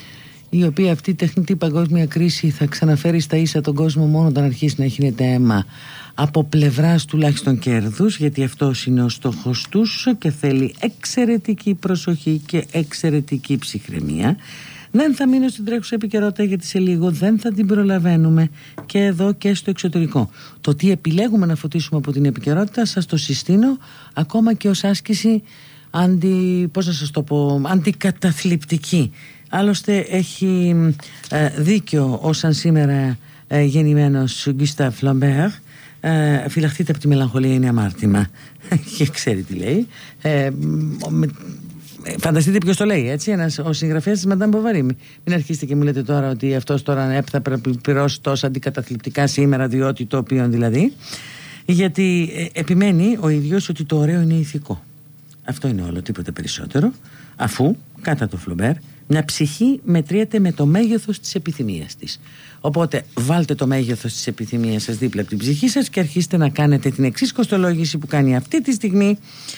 [SPEAKER 3] η οποία αυτή η τεχνητή παγκόσμια κρίση θα ξαναφέρει στα ίσα τον κόσμο μόνο όταν αρχίσει να χύνεται αίμα από πλευράς τουλάχιστον κέρδους, γιατί αυτός είναι ο στόχος τους και θέλει εξαιρετική προσοχή και εξαιρετική ψυχραιμία. Δεν θα μείνω στην τρέχουσα επικαιρότητα γιατί σε λίγο δεν θα την προλαβαίνουμε και εδώ και στο εξωτερικό. Το τι επιλέγουμε να φωτίσουμε από την επικαιρότητα σας το συστήνω ακόμα και ως άσκηση αντι, πώς να σας το πω, αντικαταθλιπτική. Άλλωστε έχει ε, δίκιο όσαν σήμερα ε, γεννημένος Γκουστάβ Φλαμπέρ. Ε, φυλαχτείτε από τη μελαγχολία, είναι αμάρτημα. Και ξέρει τι λέει. Ε, με, Φανταστείτε ποιος το λέει, έτσι, ένας, ο συγγραφέας της Μαντάμ Μποβαρή. Μην αρχίσετε και μου λέτε τώρα ότι αυτός τώρα θα πρέπει να πληρώσει τόσα αντικαταθλιπτικά σήμερα, διότι το οποίο δηλαδή. Γιατί ε, επιμένει ο ίδιος ότι το ωραίο είναι ηθικό. Αυτό είναι όλο, τίποτα περισσότερο. Αφού, κατά το Φλαμπέρ, μια ψυχή μετριέται με το μέγεθος της επιθυμίας της. Οπότε βάλτε το μέγεθος της επιθυμίας σας δίπλα από την ψυχή σας και αρχίστε να κάνετε την εξής κοστολόγηση που κάνει αυτή τη στιγμή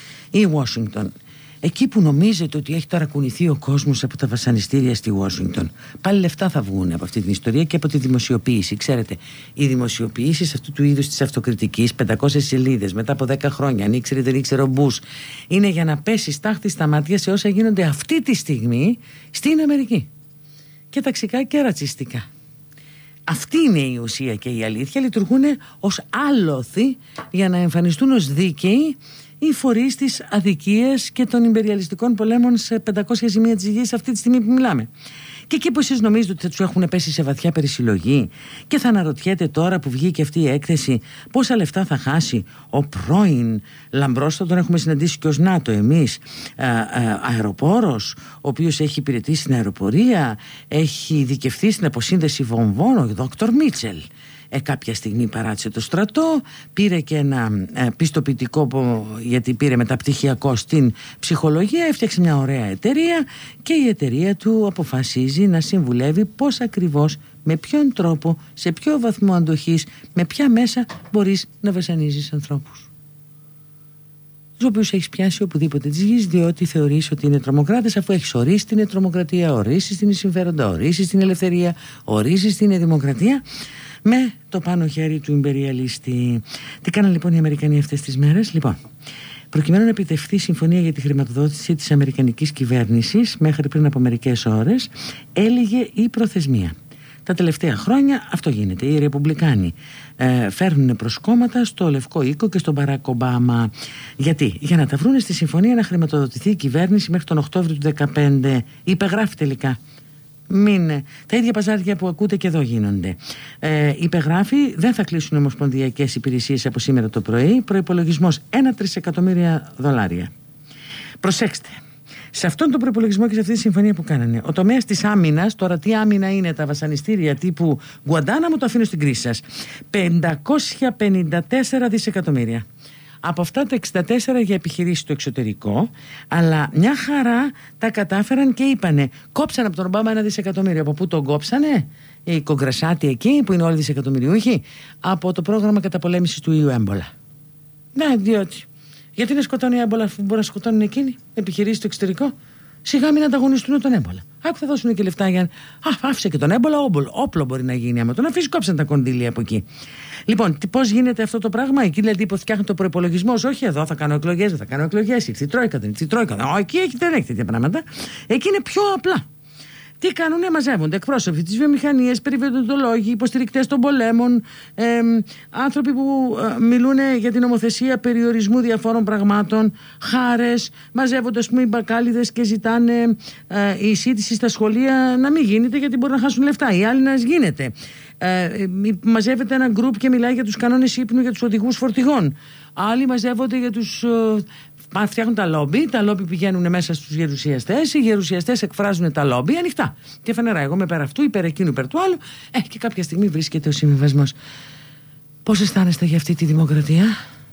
[SPEAKER 3] η Washington. Εκεί που νομίζετε ότι έχει ταρακουνηθεί ο κόσμος από τα βασανιστήρια στη Ουάσιγκτον, πάλι λεφτά θα βγουν από αυτή την ιστορία και από τη δημοσιοποίηση. Ξέρετε, οι δημοσιοποιήσεις αυτού του είδους της αυτοκριτικής, πεντακόσιες σελίδες μετά από δέκα χρόνια, αν ήξερε δεν ήξερε ο Μπούς, είναι για να πέσει στάχτη στα μάτια σε όσα γίνονται αυτή τη στιγμή στην Αμερική. Και ταξικά και ρατσιστικά. Αυτή είναι η ουσία και η αλήθεια. Λειτουργούν ως άλοθη για να εμφανιστούν ως δίκαιοι οι φορείς της αδικίας και των ιμπεριαλιστικών πολέμων σε πεντακόσια σημεία της γης αυτή τη στιγμή που μιλάμε. Και εκεί που εσείς νομίζετε ότι θα τους έχουν πέσει σε βαθιά περισυλλογή και θα αναρωτιέται τώρα που βγήκε αυτή η έκθεση πόσα λεφτά θα χάσει ο πρώην λαμπρός, θα τον έχουμε συναντήσει και ως ΝΑΤΟ εμείς, α, α, αεροπόρος, ο οποίος έχει υπηρετήσει στην αεροπορία, έχει ειδικευτεί στην αποσύνδεση βομβών, ο Δόκτωρ Μίτσελ. Ε, κάποια στιγμή παράτησε το στρατό, πήρε και ένα ε, πιστοποιητικό που, γιατί πήρε μεταπτυχιακό στην ψυχολογία, έφτιαξε μια ωραία εταιρεία και η εταιρεία του αποφασίζει να συμβουλεύει πώς ακριβώς, με ποιον τρόπο, σε ποιο βαθμό αντοχής, με ποια μέσα μπορείς να βασανίζεις ανθρώπους, τους οποίους έχεις πιάσει οπουδήποτε της γης, διότι θεωρείς ότι είναι τρομοκράτες, αφού έχεις ορίσει την τρομοκρατία, ορίσεις την συμφέροντα, ορίσεις την ελευθερία, ορίσεις την δημοκρατία, με το πάνω χέρι του ιμπεριαλίστη. Τι κάναν λοιπόν οι Αμερικανοί αυτές τις μέρες? Λοιπόν, προκειμένου να επιτευχθεί συμφωνία για τη χρηματοδότηση της αμερικανικής κυβέρνησης μέχρι πριν από μερικές ώρες, έλυγε η προθεσμία. Τα τελευταία χρόνια αυτό γίνεται. Οι Ρεπουμπλικάνοι ε, φέρνουν προσκόμματα στο Λευκό Οίκο και στον Μπαράκ Ομπάμα. Γιατί? Για να τα βρούνε στη συμφωνία να χρηματοδοτηθεί η κυβέρνηση μέχρι τον Οκτώβριο του δύο χιλιάδες δεκαπέντε. Υπεγράφει τελικά. Μην, τα ίδια παζάρια που ακούτε και εδώ γίνονται. Ε, υπεγράφει, δεν θα κλείσουν ομοσπονδιακές υπηρεσίες από σήμερα το πρωί. Προϋπολογισμός ένα τρισεκατομμύρια δολάρια. Προσέξτε, σε αυτόν τον προϋπολογισμό και σε αυτή τη συμφωνία που κάνανε, ο τομέας της άμυνας, τώρα τι άμυνα είναι, τα βασανιστήρια τύπου Γκουαντάναμο, το αφήνω στην κρίση σας, πεντακόσια πενήντα τέσσερα δισεκατομμύρια. Από αυτά τα εξήντα τέσσερα για επιχειρήσεις στο εξωτερικό, αλλά μια χαρά τα κατάφεραν και είπανε, κόψαν από τον Ομπάμα ένα δισεκατομμύριο. Από πού τον κόψανε? Οι κογκρασάτοι εκεί που είναι όλοι δισεκατομμυριούχοι, από το πρόγραμμα καταπολέμησης του ιού έμπολα. Ναι, διότι γιατί να σκοτώνει έμπολα αφού μπορεί να σκοτώνουν εκείνοι, επιχειρήσεις στο εξωτερικό? Σιγά μην ανταγωνιστούν τον έμπολα. Άκου, θα δώσουν και λεφτά για. Α, άφησε και τον έμπολα, όπλο, όπλο μπορεί να γίνει. Άμα τον αφήσει, κόψαν τα κονδύλια από εκεί. Λοιπόν, πώς γίνεται αυτό το πράγμα? Εκεί δηλαδή που φτιάχνει το προπολογισμό, όχι εδώ θα κάνω εκλογές, δεν θα κάνω εκλογές. Ήρθε η Τρόικα, δεν ήρθε η Τρόικα. Ω, εκεί δεν έχει τέτοια πράγματα. Εκεί είναι πιο απλά. Τι κάνουνε? Μαζεύονται εκπρόσωποι της βιομηχανίας, περιβαλλοντολόγοι, υποστηρικτές των πολέμων, ε, άνθρωποι που ε, μιλούν για την νομοθεσία περιορισμού διαφόρων πραγμάτων, χάρες. Μαζεύονται, ας πούμε, οι μπακάλιδες και ζητάνε ε, η σύντηση στα σχολεία να μην γίνεται γιατί μπορεί να χάσουν λεφτά. Οι άλλοι να γίνεται. Ε, μαζεύεται ένα γκρουπ και μιλάει για τους κανόνες ύπνου για τους οδηγούς φορτηγών. Άλλοι μαζεύονται για τους. Ε, φτιάχνουν τα λόμπι, τα λόμπι πηγαίνουν μέσα στους γερουσιαστές, οι γερουσιαστές εκφράζουν τα λόμπι ανοιχτά. Και φανερά, εγώ είμαι υπέρ αυτού, υπέρ εκείνου, υπέρ του άλλου. Ε, και κάποια στιγμή βρίσκεται ο συμβιβασμός. Πώς αισθάνεστε για αυτή τη δημοκρατία?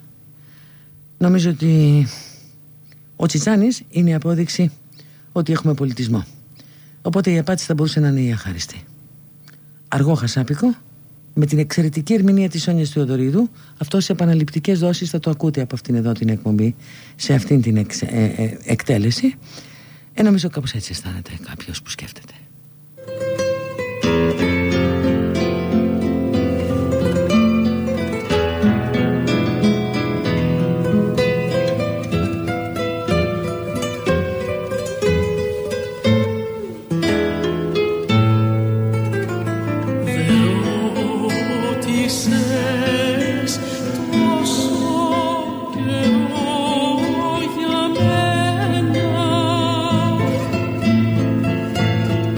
[SPEAKER 3] Νομίζω ότι ο Τσιτσάνης είναι η απόδειξη ότι έχουμε πολιτισμό. Οπότε η απάντηση θα μπορούσε να είναι η αχάριστη. Αργό χασάπικο, με την εξαιρετική ερμηνεία της Σόνιας Θεοδωρίδου. Αυτό σε επαναληπτικές δόσεις θα το ακούτε από αυτήν εδώ την εκπομπή, σε αυτήν την εξ, ε, ε, εκτέλεση. Ε, νομίζω κάπως έτσι αισθάνεται κάποιος που σκέφτεται.
[SPEAKER 5] Για μένα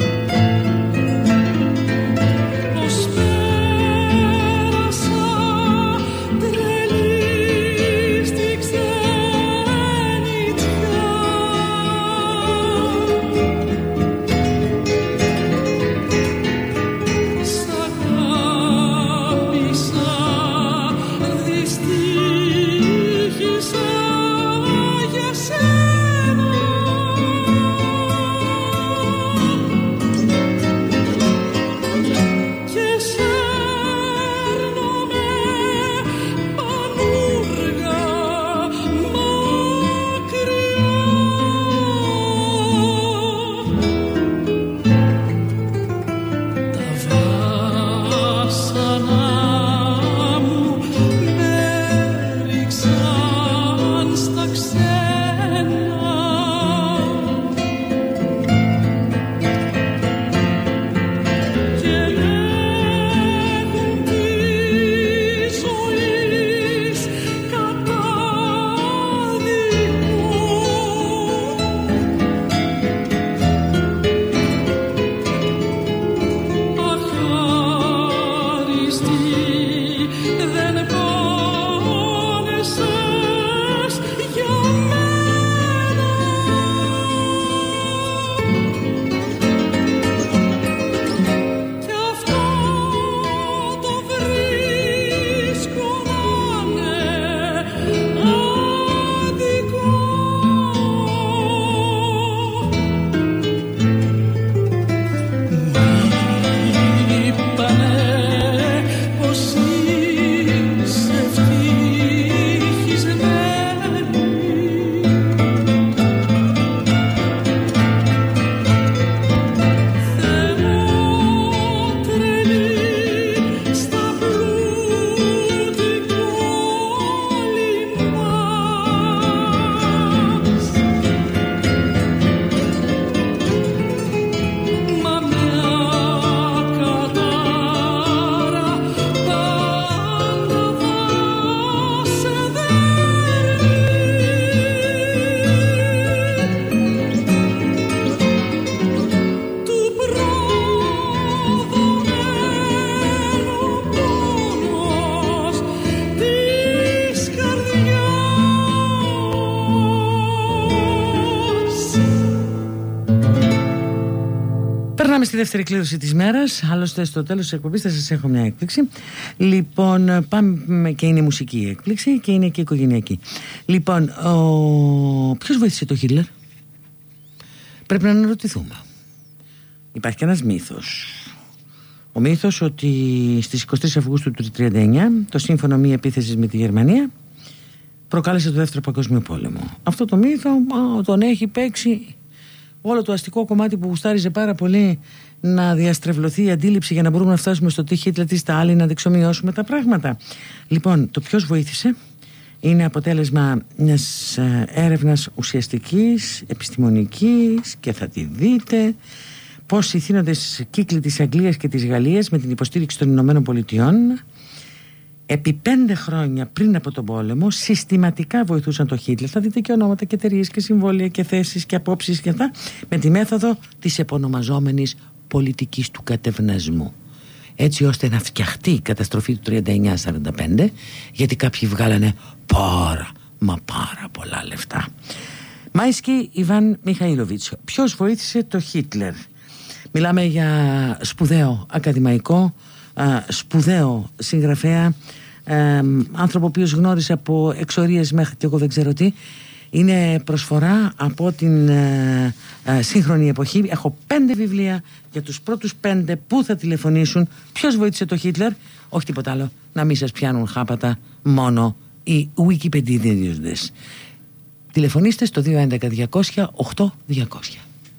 [SPEAKER 3] Περνάμε στη δεύτερη κλήρωση της μέρας. Άλλωστε στο τέλος της εκπομπής θα σας έχω μια έκπληξη. Λοιπόν, πάμε, και είναι μουσική η έκπληξη και είναι και οικογενειακή. Λοιπόν, ο... ποιος βοήθησε το Χίτλερ? Πρέπει να αναρωτηθούμε. Υπάρχει και ένας μύθος. Ο μύθος ότι στις εικοστή τρίτη Αυγούστου του τριάντα εννιά το σύμφωνο μη επίθεσης με τη Γερμανία προκάλεσε το δεύτερο παγκόσμιο πόλεμο. Αυτό το μύθο α, τον έχει παίξει όλο το αστικό κομμάτι που γουστάριζε πάρα πολύ να διαστρεβλωθεί η αντίληψη για να μπορούμε να φτάσουμε στο τι Χίτλερ, τι Στάλιν, να δεξομοιώσουμε τα πράγματα. Λοιπόν, το ποιος βοήθησε είναι αποτέλεσμα μιας έρευνας ουσιαστικής, επιστημονικής, και θα τη δείτε πώς οι θύνοντες κύκλοι της Αγγλίας και της Γαλλίας με την υποστήριξη των Ηνωμένων Πολιτειών επί πέντε χρόνια πριν από τον πόλεμο συστηματικά βοηθούσαν τον Χίτλερ. Θα δείτε και ονόματα και εταιρείες και συμβόλαια και θέσεις και απόψεις και αυτά, με τη μέθοδο της επωνομαζόμενης πολιτικής του κατευνασμού, έτσι ώστε να φτιαχτεί η καταστροφή του τριάντα εννιά σαράντα πέντε, γιατί κάποιοι βγάλανε πάρα μα πάρα πολλά λεφτά. Μάισκι Ιβάν Μιχαήλοβιτς. Ποιος βοήθησε το Χίτλερ? Μιλάμε για σπουδαίο ακαδημαϊκό, σπουδαίο συγγραφέα, άνθρωπο ο οποίος γνώρισε από εξορίες μέχρι και εγώ δεν ξέρω τι. Είναι προσφορά από την ε, ε, σύγχρονη εποχή. Έχω πέντε βιβλία για τους πρώτους πέντε που θα τηλεφωνήσουν. Ποιος βοήθησε το Χίτλερ? Όχι τίποτα άλλο. Να μην σας πιάνουν χάπατα μόνο οι Wikipediadες. Τηλεφωνήστε στο δύο έντεκα διακόσια οκτώ διακόσια.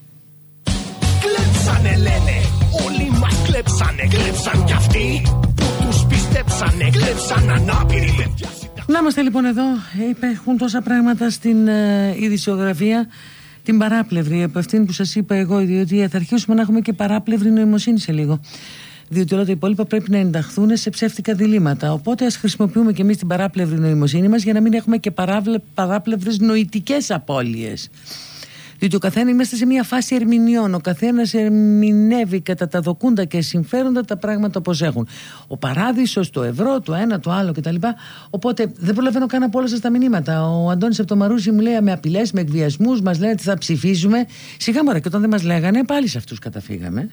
[SPEAKER 2] Κλέψανε λένε, όλοι μας κλέψανε. Κλέψαν κι αυτοί που τους πιστέψανε. Κλέψαν ανάπηροι παιδιά.
[SPEAKER 3] Να είμαστε λοιπόν εδώ. Υπάρχουν τόσα πράγματα στην ε, ειδησιογραφία. Την παράπλευρη από αυτήν που σας είπα εγώ, διότι θα αρχίσουμε να έχουμε και παράπλευρη νοημοσύνη σε λίγο. Διότι όλα τα υπόλοιπα πρέπει να ενταχθούν σε ψεύτικα διλήμματα. Οπότε ας χρησιμοποιούμε και εμείς την παράπλευρη νοημοσύνη μας για να μην έχουμε και παράβλε, παράπλευρες νοητικές απώλειες. Διότι ο καθένα είμαστε σε μια φάση ερμηνεών. Ο καθένας ερμηνεύει κατά τα δοκούντα και συμφέροντα τα πράγματα όπως έχουν. Ο παράδεισος, το ευρώ, το ένα, το άλλο κτλ. Οπότε δεν προλαβαίνω καν από όλα σας τα μηνύματα. Ο Αντώνης από το Μαρούσι μου λέει με απειλές, με εκβιασμούς, μας λένε τι θα ψηφίζουμε. Σιγά μωρέ, και όταν δεν μας λέγανε, πάλι σε αυτούς καταφύγαμε.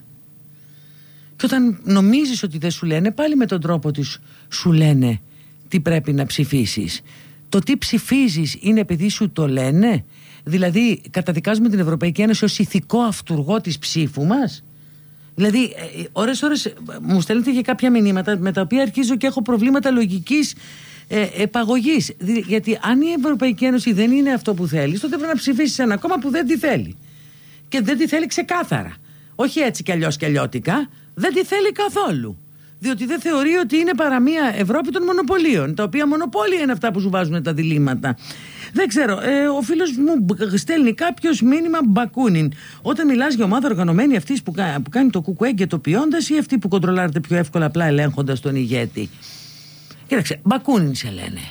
[SPEAKER 3] Και όταν νομίζεις ότι δεν σου λένε, πάλι με τον τρόπο τους σου λένε τι πρέπει να ψηφίσεις. Το τι ψηφίζεις είναι επειδή σου το λένε? Δηλαδή καταδικάζουμε την Ευρωπαϊκή Ένωση ως ηθικό αυτουργό της ψήφου μας? Δηλαδή ώρες ώρες μου στέλνετε και κάποια μηνύματα με τα οποία αρχίζω και έχω προβλήματα λογικής ε, επαγωγής. Γιατί αν η Ευρωπαϊκή Ένωση δεν είναι αυτό που θέλεις, τότε πρέπει να ψηφίσεις ένα κόμμα που δεν τη θέλει. Και δεν τη θέλει ξεκάθαρα. Όχι έτσι κι αλλιώς κι αλλιώτικα. Δεν τη θέλει καθόλου. Διότι δεν θεωρεί ότι είναι παρά μία Ευρώπη των μονοπωλίων, τα οποία μονοπόλια είναι αυτά που σου βάζουν τα διλήμματα. Δεν ξέρω, ε, ο φίλος μου στέλνει κάποιος μήνυμα μπακούνιν. Όταν μιλάς για ομάδα οργανωμένη αυτή που, που κάνει το κουκουέ εγκαιτοποιώντας ή αυτή που κοντρολάρεται πιο εύκολα απλά ελέγχοντας τον ηγέτη? Κοίταξε, μπακούνιν σε λένε.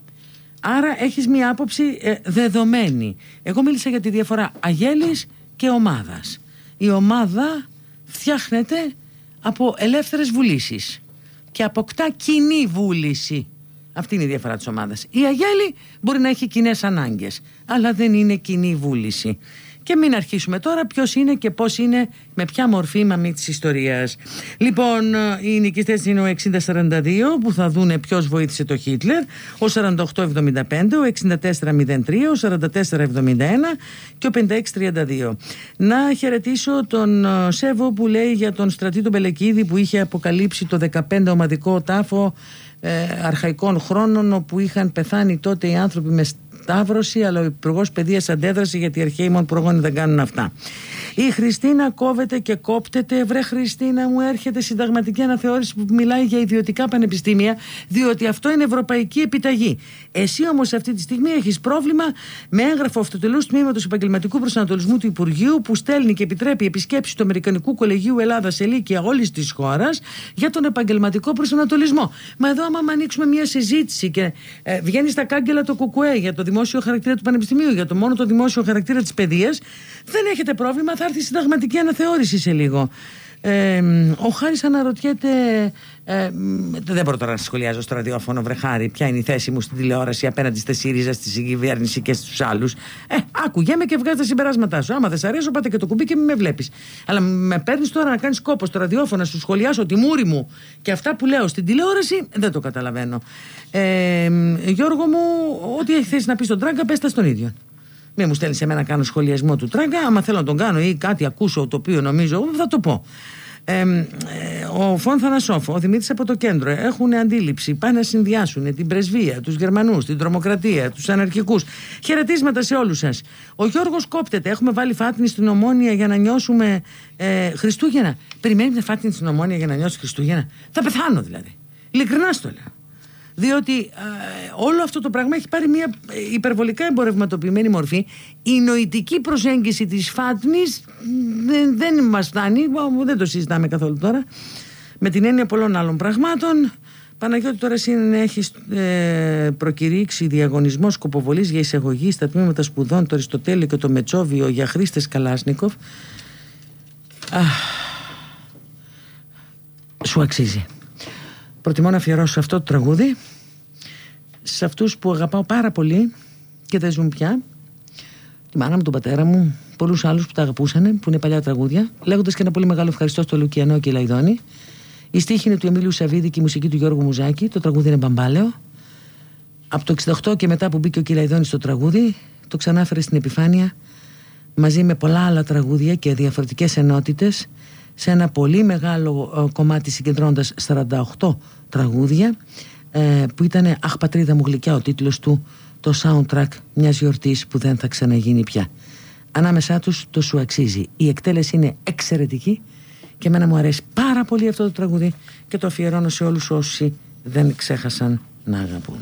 [SPEAKER 3] Άρα έχεις μία άποψη ε, δεδομένη. Εγώ μίλησα για τη διαφορά αγέλης και ομάδας. Η ομάδα φτιάχνεται από ελεύθερες βουλήσεις και αποκτά κοινή βούληση. Αυτή είναι η διαφορά της ομάδας. Η αγέλη μπορεί να έχει κοινές ανάγκες, αλλά δεν είναι κοινή βούληση. Και μην αρχίσουμε τώρα ποιος είναι και πώς είναι, με ποια μορφή μαμή της ιστορίας. Λοιπόν, οι νικητές είναι ο εξήντα σαράντα δύο που θα δούνε ποιος βοήθησε το Χίτλερ, ο σαράντα οκτώ εβδομήντα πέντε, ο εξήντα τέσσερα μηδέν τρία, ο σαράντα τέσσερα εβδομήντα ένα και ο πενήντα έξι τριάντα δύο. Να χαιρετήσω τον Σέβο που λέει για τον Στρατή τον Πελεκίδη που είχε αποκαλύψει το δεκαπέντε ομαδικό τάφο ε, αρχαϊκών χρόνων, όπου είχαν πεθάνει τότε οι άνθρωποι με σταύρωση, αλλά ο Υπουργός Παιδείας αντέδρασε γιατί οι αρχαίοι μόνο προγόνοι δεν κάνουν αυτά. Η Χριστίνα κόβεται και κόπτεται. Βρε Χριστίνα μου, έρχεται συνταγματική αναθεώρηση που μιλάει για ιδιωτικά πανεπιστήμια, διότι αυτό είναι ευρωπαϊκή επιταγή. Εσύ όμως αυτή τη στιγμή έχεις πρόβλημα με έγγραφο αυτοτελούς τμήματος επαγγελματικού προσανατολισμού του Υπουργείου που στέλνει και επιτρέπει επισκέψεις του Αμερικανικού Κολεγίου Ελλάδας σε λύκεια όλης της χώρας για τον επαγγελματικό προσανατολισμό. Μα εδώ, άμα ανοίξουμε μια συζήτηση και ε, βγαίνει στα κάγκελα το κουκουέ για το δημόσιο χαρακτήρα του Πανεπιστημίου, για το μόνο το δημόσιο χαρακτήρα της παιδείας, δεν έχετε πρόβλημα, θα έρθει συνταγματική αναθεώρηση σε λίγο. Ε, ο Χάρης αναρωτιέται, ε, δεν μπορώ τώρα να σχολιάζω στο ραδιόφωνο, βρε Χάρη, ποια είναι η θέση μου στην τηλεόραση απέναντι στη ΣΥΡΙΖΑ, στη συγκυβέρνηση και στους άλλους. Ε, άκουγέμαι και βγάζει τα συμπεράσματά σου. Άμα δεν σ' αρέσω, πάτε και το κουμπί και μην με βλέπεις. Αλλά με παίρνεις τώρα να κάνεις κόπο στο ραδιόφωνο, να σου σχολιάσω τη μούρη μου και αυτά που λέω στην τηλεόραση, δεν το καταλαβαίνω. Ε, Γιώργο μου, ό,τι έχει θέσει να πει στον Τράγκα, πες τα στον ίδιο. Μην μου στέλνει σε μένα να κάνω σχολιασμό του Τράγκα. Άμα θέλω να τον κάνω ή κάτι ακούσω το οποίο νομίζω, θα το πω. Ε, ε, ο Φων Θανασόφ, ο Δημήτρης από το κέντρο έχουν αντίληψη, πάνε να συνδυάσουν την πρεσβεία, τους Γερμανούς, την τρομοκρατία, τους αναρχικούς. Χαιρετίσματα σε όλους σας. Ο Γιώργος κόπτεται. Έχουμε βάλει φάτνη στην Ομόνια για να νιώσουμε ε, Χριστούγεννα. Περιμένετε φάτνη στην Ομόνια για να νιώσει Χριστούγεννα? Θα πεθάνω δηλαδή. Ειλικρινά στο λέω. Διότι ε, όλο αυτό το πράγμα έχει πάρει μια υπερβολικά εμπορευματοποιημένη μορφή. Η νοητική προσέγγιση της φάτνης δεν, δεν μας φτάνει, δεν το συζητάμε καθόλου τώρα, με την έννοια πολλών άλλων πραγμάτων. Παναγιώτη, τώρα εσύ έχεις ε, προκηρύξει διαγωνισμό σκοποβολής για εισαγωγή στα τμήματα σπουδών το Αριστοτέλειο και το Μετσόβιο για χρήστες Καλάσνικοφ. Α, σου αξίζει. Προτιμώ να αφιερώσω αυτό το τραγούδι σε αυτούς που αγαπάω πάρα πολύ και δεν ζουν πια. Τη μάνα μου, τον πατέρα μου, πολλούς άλλους που τα αγαπούσαν, που είναι παλιά τραγούδια, λέγοντας και ένα πολύ μεγάλο ευχαριστώ στο Λουκιανό και Λαϊδόνη. Η στίχη είναι του Εμίλιου Σαββίδη και η μουσική του Γιώργου Μουζάκη. Το τραγούδι είναι μπαμπάλαιο. Από το εξήντα οκτώ και μετά που μπήκε ο Κυλαϊδόνης στο τραγούδι, το ξανάφερε στην επιφάνεια μαζί με πολλά άλλα τραγούδια και διαφορετικές ενότητες, σε ένα πολύ μεγάλο κομμάτι συγκεντρώντας σαράντα οκτώ τραγούδια, ε, που ήταν «Αχ πατρίδα μου γλυκιά» ο τίτλος του, το soundtrack μιας γιορτής που δεν θα ξαναγίνει πια. Ανάμεσά τους το «Σου αξίζει». Η εκτέλεση είναι εξαιρετική και εμένα μου αρέσει πάρα πολύ αυτό το τραγούδι και το αφιερώνω σε όλους όσοι δεν ξέχασαν να αγαπούν.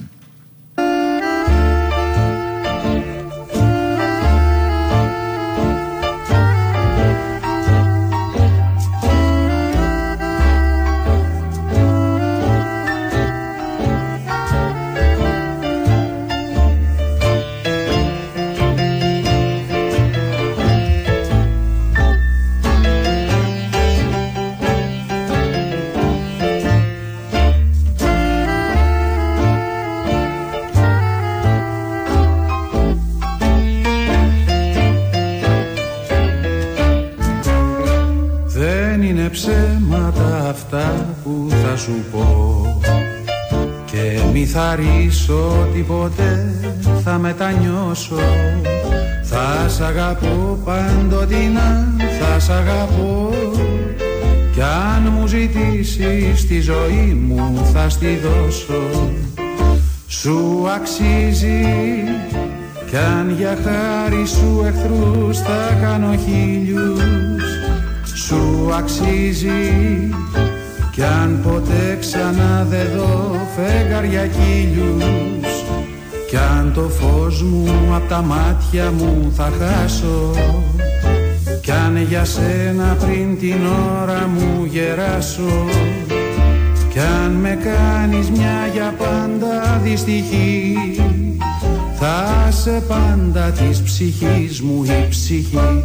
[SPEAKER 6] Ψέματα αυτά που θα σου πω και μη θαρρήσω ότι ποτέ θα μετανιώσω. Θα σ' αγαπώ παντοτινά, θα σ' αγαπώ κι αν μου ζητήσεις τη ζωή μου θα στη δώσω. Σου αξίζει κι αν για χάρη σου εχθρούς θα κάνω χίλιους. Σου αξίζει κι αν ποτέ ξανά δεν δω φεγγαριά κύλιους κι αν το φως μου απ' τα μάτια μου θα χάσω κι αν για σένα πριν την ώρα μου γεράσω κι αν με κάνεις μια για πάντα δυστυχή θα σε πάντα της ψυχής μου η ψυχή.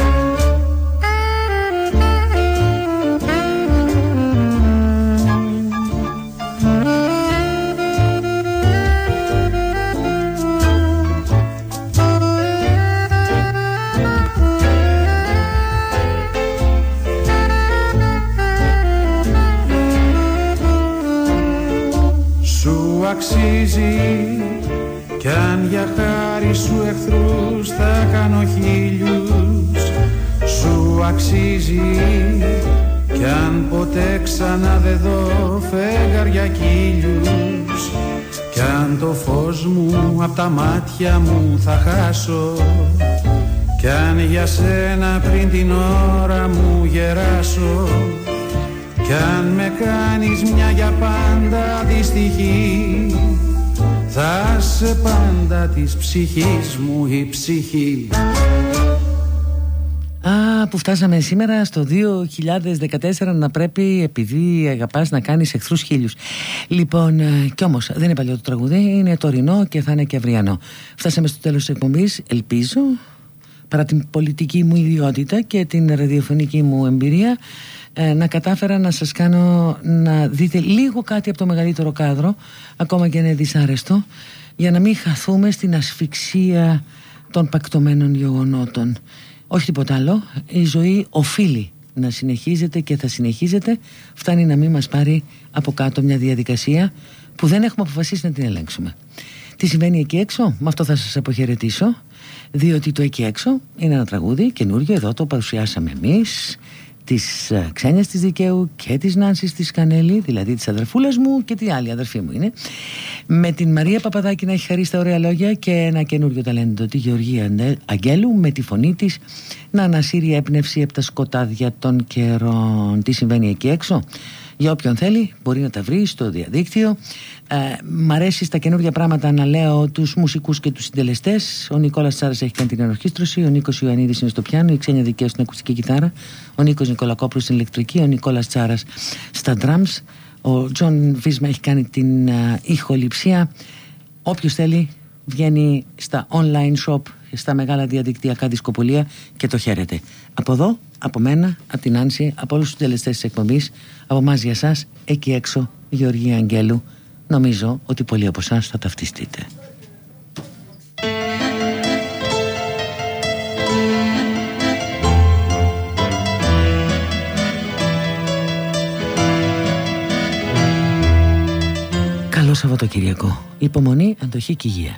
[SPEAKER 6] Αξίζει κι αν για χάρη σου εχθρούς θα κάνω χίλιους. Σου αξίζει κι αν ποτέ ξανά δεν δω φεγγαριά κύλιους κι αν το φως μου απ' τα μάτια μου θα χάσω κι αν για σένα πριν την ώρα μου γεράσω κι αν με κάνεις μια για πάντα δυστυχή θα σε πάντα της ψυχής μου η ψυχή.
[SPEAKER 3] Α, που φτάσαμε σήμερα στο δύο χιλιάδες δεκατέσσερα να πρέπει, επειδή αγαπάς, να κάνεις εχθρούς χίλιους. Λοιπόν, κι όμως δεν είναι παλιό το τραγούδι, είναι τωρινό και θα είναι και αυριανό. Φτάσαμε στο τέλος της εκπομπής, ελπίζω παρά την πολιτική μου ιδιότητα και την ραδιοφωνική μου εμπειρία, ε, να κατάφερα να σας κάνω να δείτε λίγο κάτι από το μεγαλύτερο κάδρο, ακόμα και είναι δυσάρεστο, για να μην χαθούμε στην ασφυξία των πακτωμένων γεγονότων. Όχι τίποτα άλλο, η ζωή οφείλει να συνεχίζεται και θα συνεχίζεται. Φτάνει να μην μας πάρει από κάτω μια διαδικασία που δεν έχουμε αποφασίσει να την ελέγξουμε. Τι συμβαίνει εκεί έξω? Με αυτό θα σας αποχαιρετήσω, διότι το εκεί έξω είναι ένα τραγούδι καινούριο. Εδώ το παρουσιάσαμε εμείς, της uh, Ξένιας της Δικαίου και της Νάνσης της Κανέλη, δηλαδή της αδερφούλας μου και τη άλλη αδερφή μου είναι, με την Μαρία Παπαδάκη να έχει χαρίσει τα ωραία λόγια και ένα καινούριο ταλέντο, τη Γεωργία Αγγέλου, με τη φωνή της να ανασύρει έμπνευση από τα σκοτάδια των καιρών. Τι συμβαίνει εκεί έξω? Για όποιον θέλει μπορεί να τα βρει στο διαδίκτυο. ε, Μ' αρέσει στα καινούργια πράγματα να λέω τους μουσικούς και τους συντελεστές. Ο Νικόλας Τσάρας έχει κάνει την ενορχήστρωση, ο Νίκος Ιωαννίδης είναι στο πιάνο, η Ξένια Δικαίου στην ακουστική κιθάρα, ο Νίκος Νικολακόπουλος στην ηλεκτρική, ο Νικόλας Τσάρας στα drums, ο Τζον Βίσμα έχει κάνει την uh, ηχοληψία. Όποιος θέλει βγαίνει στα online shop, στα μεγάλα διαδικτυακά δισκοπολία και το χαίρεται. Από εδώ, από μένα, από την Άνση, από όλους τους τελεστές της εκπομπής, από εμάς για σας, εκεί έξω, Γεωργία Αγγέλου. Νομίζω ότι πολλοί από εσάς θα ταυτιστείτε. Καλό Σαββατοκυριακό. Υπομονή, αντοχή και υγεία.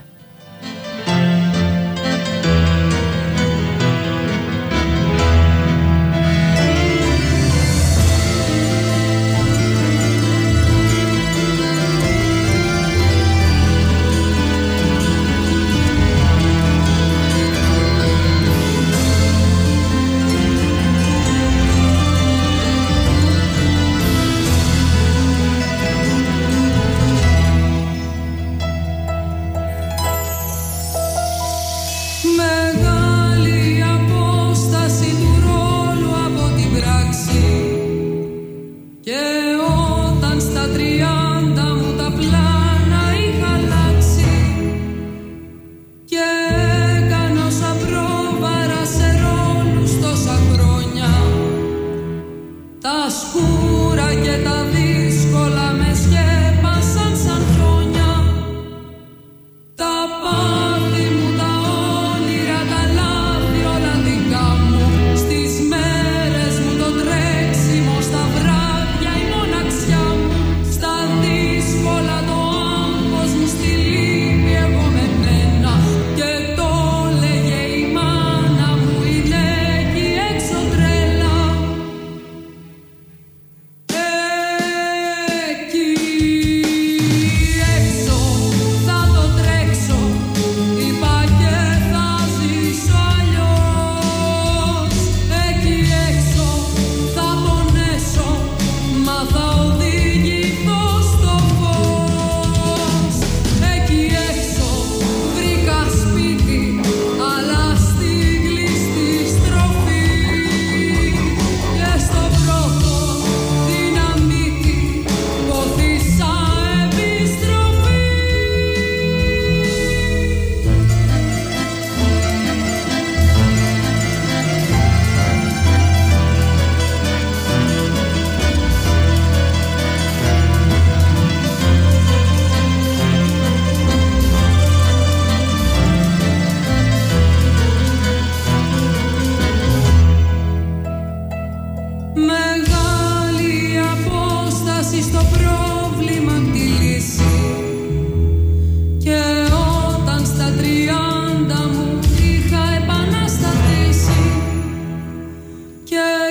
[SPEAKER 5] Yeah.